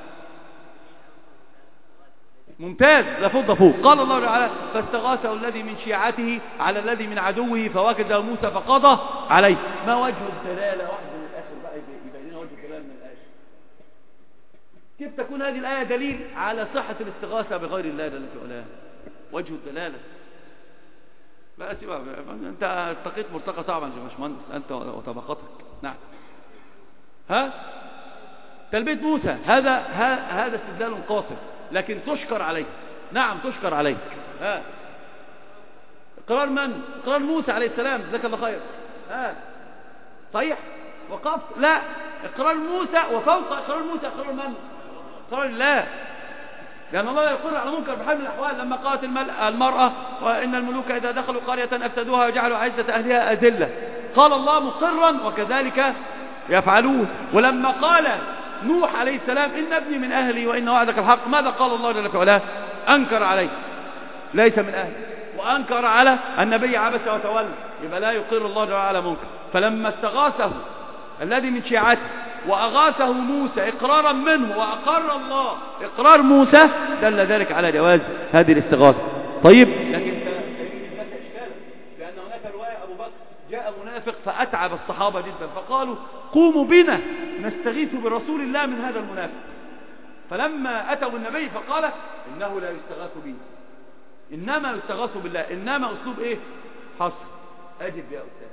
ممتاز، لفض فوق. قال الله تعالى فاستغاثه الذي من شيعته على الذي من عدوه فوكزه موسى فقضى عليه. ما وجه الدلاله؟ واحد من الاخر بقى يبين لنا وجه الدلاله من الايه. كيف تكون هذه الايه دليل على صحه الاستغاثه بغير الله جل وعلا؟ وجه الدلاله لا سيبها. انت ارتقيت مرتقى صعبا يا باشمهندس انت وطبقتك. نعم. ها تلبيه موسى هذا هذا استدلال قاصر لكن تشكر عليه. نعم تشكر عليه. ها اقرار من؟ اقرار موسى عليه السلام. جزاك الله خير. ها صحيح. وقفت لا اقرار موسى وفوق اقرار موسى اقرار من؟ اقرار الله. لأن الله يقر على منكر بحال من الأحوال. لما قالت المرأة وإن الملوك إذا دخلوا قرية أفسدوها وجعلوا عزة أهلها أذلة، قال الله مقرا وكذلك يفعلون. ولما قال نوح عليه السلام إن ابني من أهلي وإن وعدك الحق، ماذا قال الله جل وعلا؟ أنكر عليه ليس من أهلي، وأنكر على النبي عبس وتولى. يبقى لا يقر الله جل وعلا منكر. فلما استغاثه الذي من شيعته وأغاثه موسى إقرارا منه وأقر الله إقرار موسى دل ذلك على جواز هذه الاستغاثة. طيب لكن هناك إشكال، لأن هناك رواية أبو بكر جاء منافق فأتعب الصحابة جدا فقالوا قوموا بنا نستغيث برسول الله من هذا المنافق. فلما أتوا النبي فقال إنه لا يستغاث به، إنما يستغاث بالله. إنما أسلوب إيه؟ حصر. أجب يا أستاذ.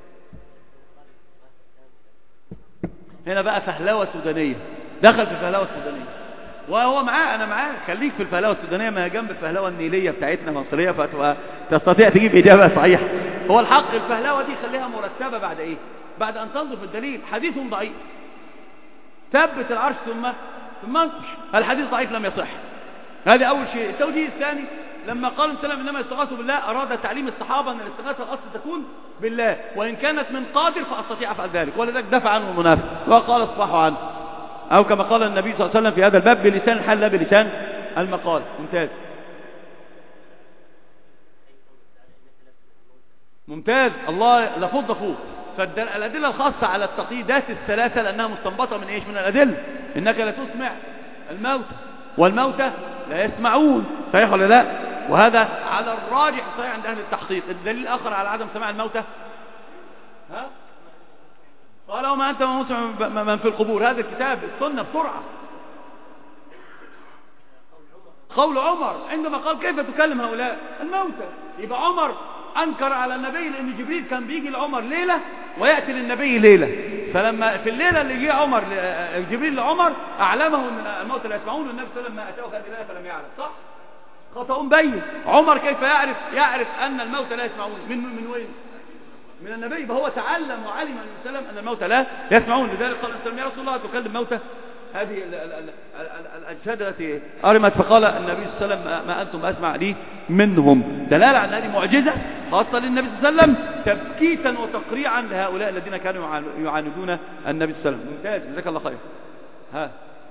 هنا بقى فهلوة سودانية، دخل في الفهلوة السودانية وهو معاه. أنا معاه، خليك في الفهلوة السودانية ما جنب الفهلوة النيلية بتاعتنا مصرية فتستطيع تجيب إجابة صحيحة. هو الحق الفهلوة دي خليها مرتبة بعد إيه؟ بعد أن تنظر في الدليل. حديث ضعيف ثبت العرش ثم ثم انقش. الحديث ضعيف لم يصح. هذا أول شيء. التوجيه الثاني لما قال السلام إنما يستغاثوا بالله أراد تعليم الصحابة أن الاستغاثة الأصل تكون بالله، وإن كانت من قادر فأستطيع أفعل ذلك، ولذلك دفع عنه المنافق وقال اصفحوا عنه، أو كما قال النبي صلى الله عليه وسلم في هذا الباب بلسان الحال لا بلسان المقال. ممتاز ممتاز. الله لفض فوق. فالأدلة الخاصة على التقييدات الثلاثة لأنها مستنبطة من إيش؟ من الأدلة. إنك لا تسمع الموت والموتى لا يسمعون، صحيح ولا لا؟ وهذا على الراجح صحيح عند أهل التحقيق. الدليل الآخر على عدم سماع الموتى ها؟ قال وما أنت مسمع من في القبور. هذا الكتاب السنة بسرعة. قول عمر عندما قال كيف تكلم هؤلاء الموتى. يبقى عمر أنكر على النبي لأن جبريل كان بيجي لعمر ليلة ويأتي للنبي ليلة. فلما في الليلة اللي جاء عمر جبريل لعمر أعلمه أن الموتى لا يسمعون، والنبي صلى الله عليه وسلم ما أتاه هذه الليلة فلم يعرف. صح؟ خطأ بين. عمر كيف يعرف يعرف أن الموتى لا يسمعون؟ من من وين؟ من النبي. فهو تعلم وعلم النبي صلى الله عليه وسلم أن الموتى لا يسمعون. لذلك قال النبي يا رسول الله تكلم موتى هذه الأجساد التي أرمت. فقال النبي صلى الله عليه وسلم ما أنتم أسمع لي منهم. دلالة على هذه معجزة خاصة للنبي صلى الله عليه وسلم تبكيتا وتقريعا لهؤلاء الذين كانوا يعاندون النبي صلى الله عليه وسلم. ممتاز جزاك الله خير. ها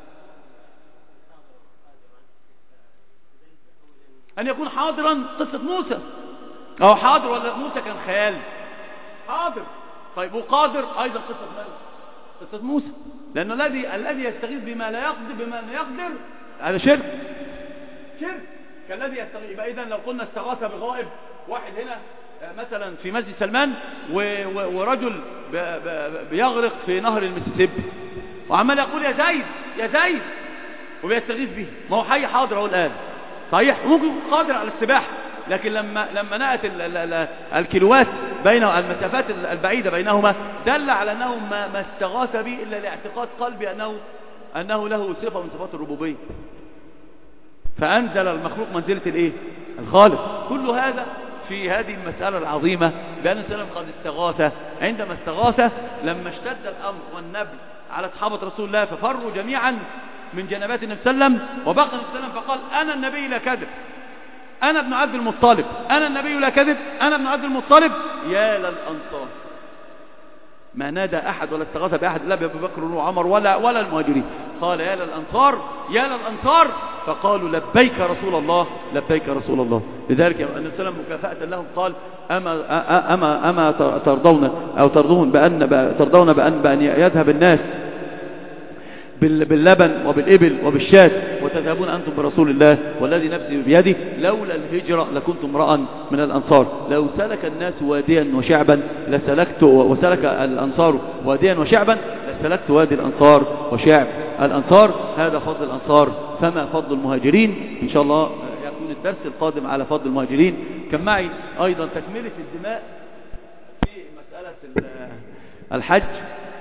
أن يكون حاضرا قصة موسى أو حاضر ولا موسى كان خيال حاضر. طيب وقادر أيضا قصة من؟ قصة موسى. لأنه الذي الذي يستغيث بما لا يقدر بما لا يقدر هذا شرك. شرك كالذي يستغيث. يبقى إذا لو قلنا استغاث بغائب واحد هنا مثلا في مسجد سلمان ورجل بيغرق في نهر المسيسيبي وعمال يقول يا زيد يا زيد وبيستغيث به، ما هو حي حاضر اهو الآن. صحيح ممكن يكون قادر على السباحة، لكن لما لما نأت الكيلوات بين المسافات البعيدة بينهما دل على أنه ما, ما استغاث به إلا لاعتقاد قلبي أنه أنه له صفة من صفات الربوبية، فأنزل المخلوق منزلة الإيه؟ الخالق. كل هذا في هذه المسألة العظيمة بأن السلام قد استغاث. عندما استغاث لما اشتد الأمر والنبل على أصحابة رسول الله ففروا جميعا من جنبات النبي صلى الله عليه وسلم، وبقى النبي صلى الله عليه وسلم فقال أنا النبي لا كذب، أنا ابن عبد المطلب، أنا النبي لا كذب، أنا ابن عبد المطلب، يا للأنصار. ما نادى أحد ولا استغاث بأحد لا بأبي بكر وعمر ولا ولا المهاجرين. قال يا للأنصار، يا للأنصار فقالوا لبيك رسول الله لبيك رسول الله. لذلك النبي صلى الله عليه وسلم مكافأة لهم قال أما, أما, أما ترضون أو ترضون بأن, ترضون بأن, بأن يذهب الناس باللبن وبالإبل وبالشاة وتذهبون أنتم برسول الله والذي نفسي بيده لولا الهجرة لكنتم امرأ من الأنصار. لو سلك الناس واديا وشعبا لسلكت وسلك الأنصار واديا وشعبا لسلكت وادي الأنصار وشعب الأنصار. هذا فضل الأنصار. فما فضل المهاجرين؟ إن شاء الله يكون الدرس القادم على فضل المهاجرين. كان معي أيضا تكملة الدماء في مسألة الحج.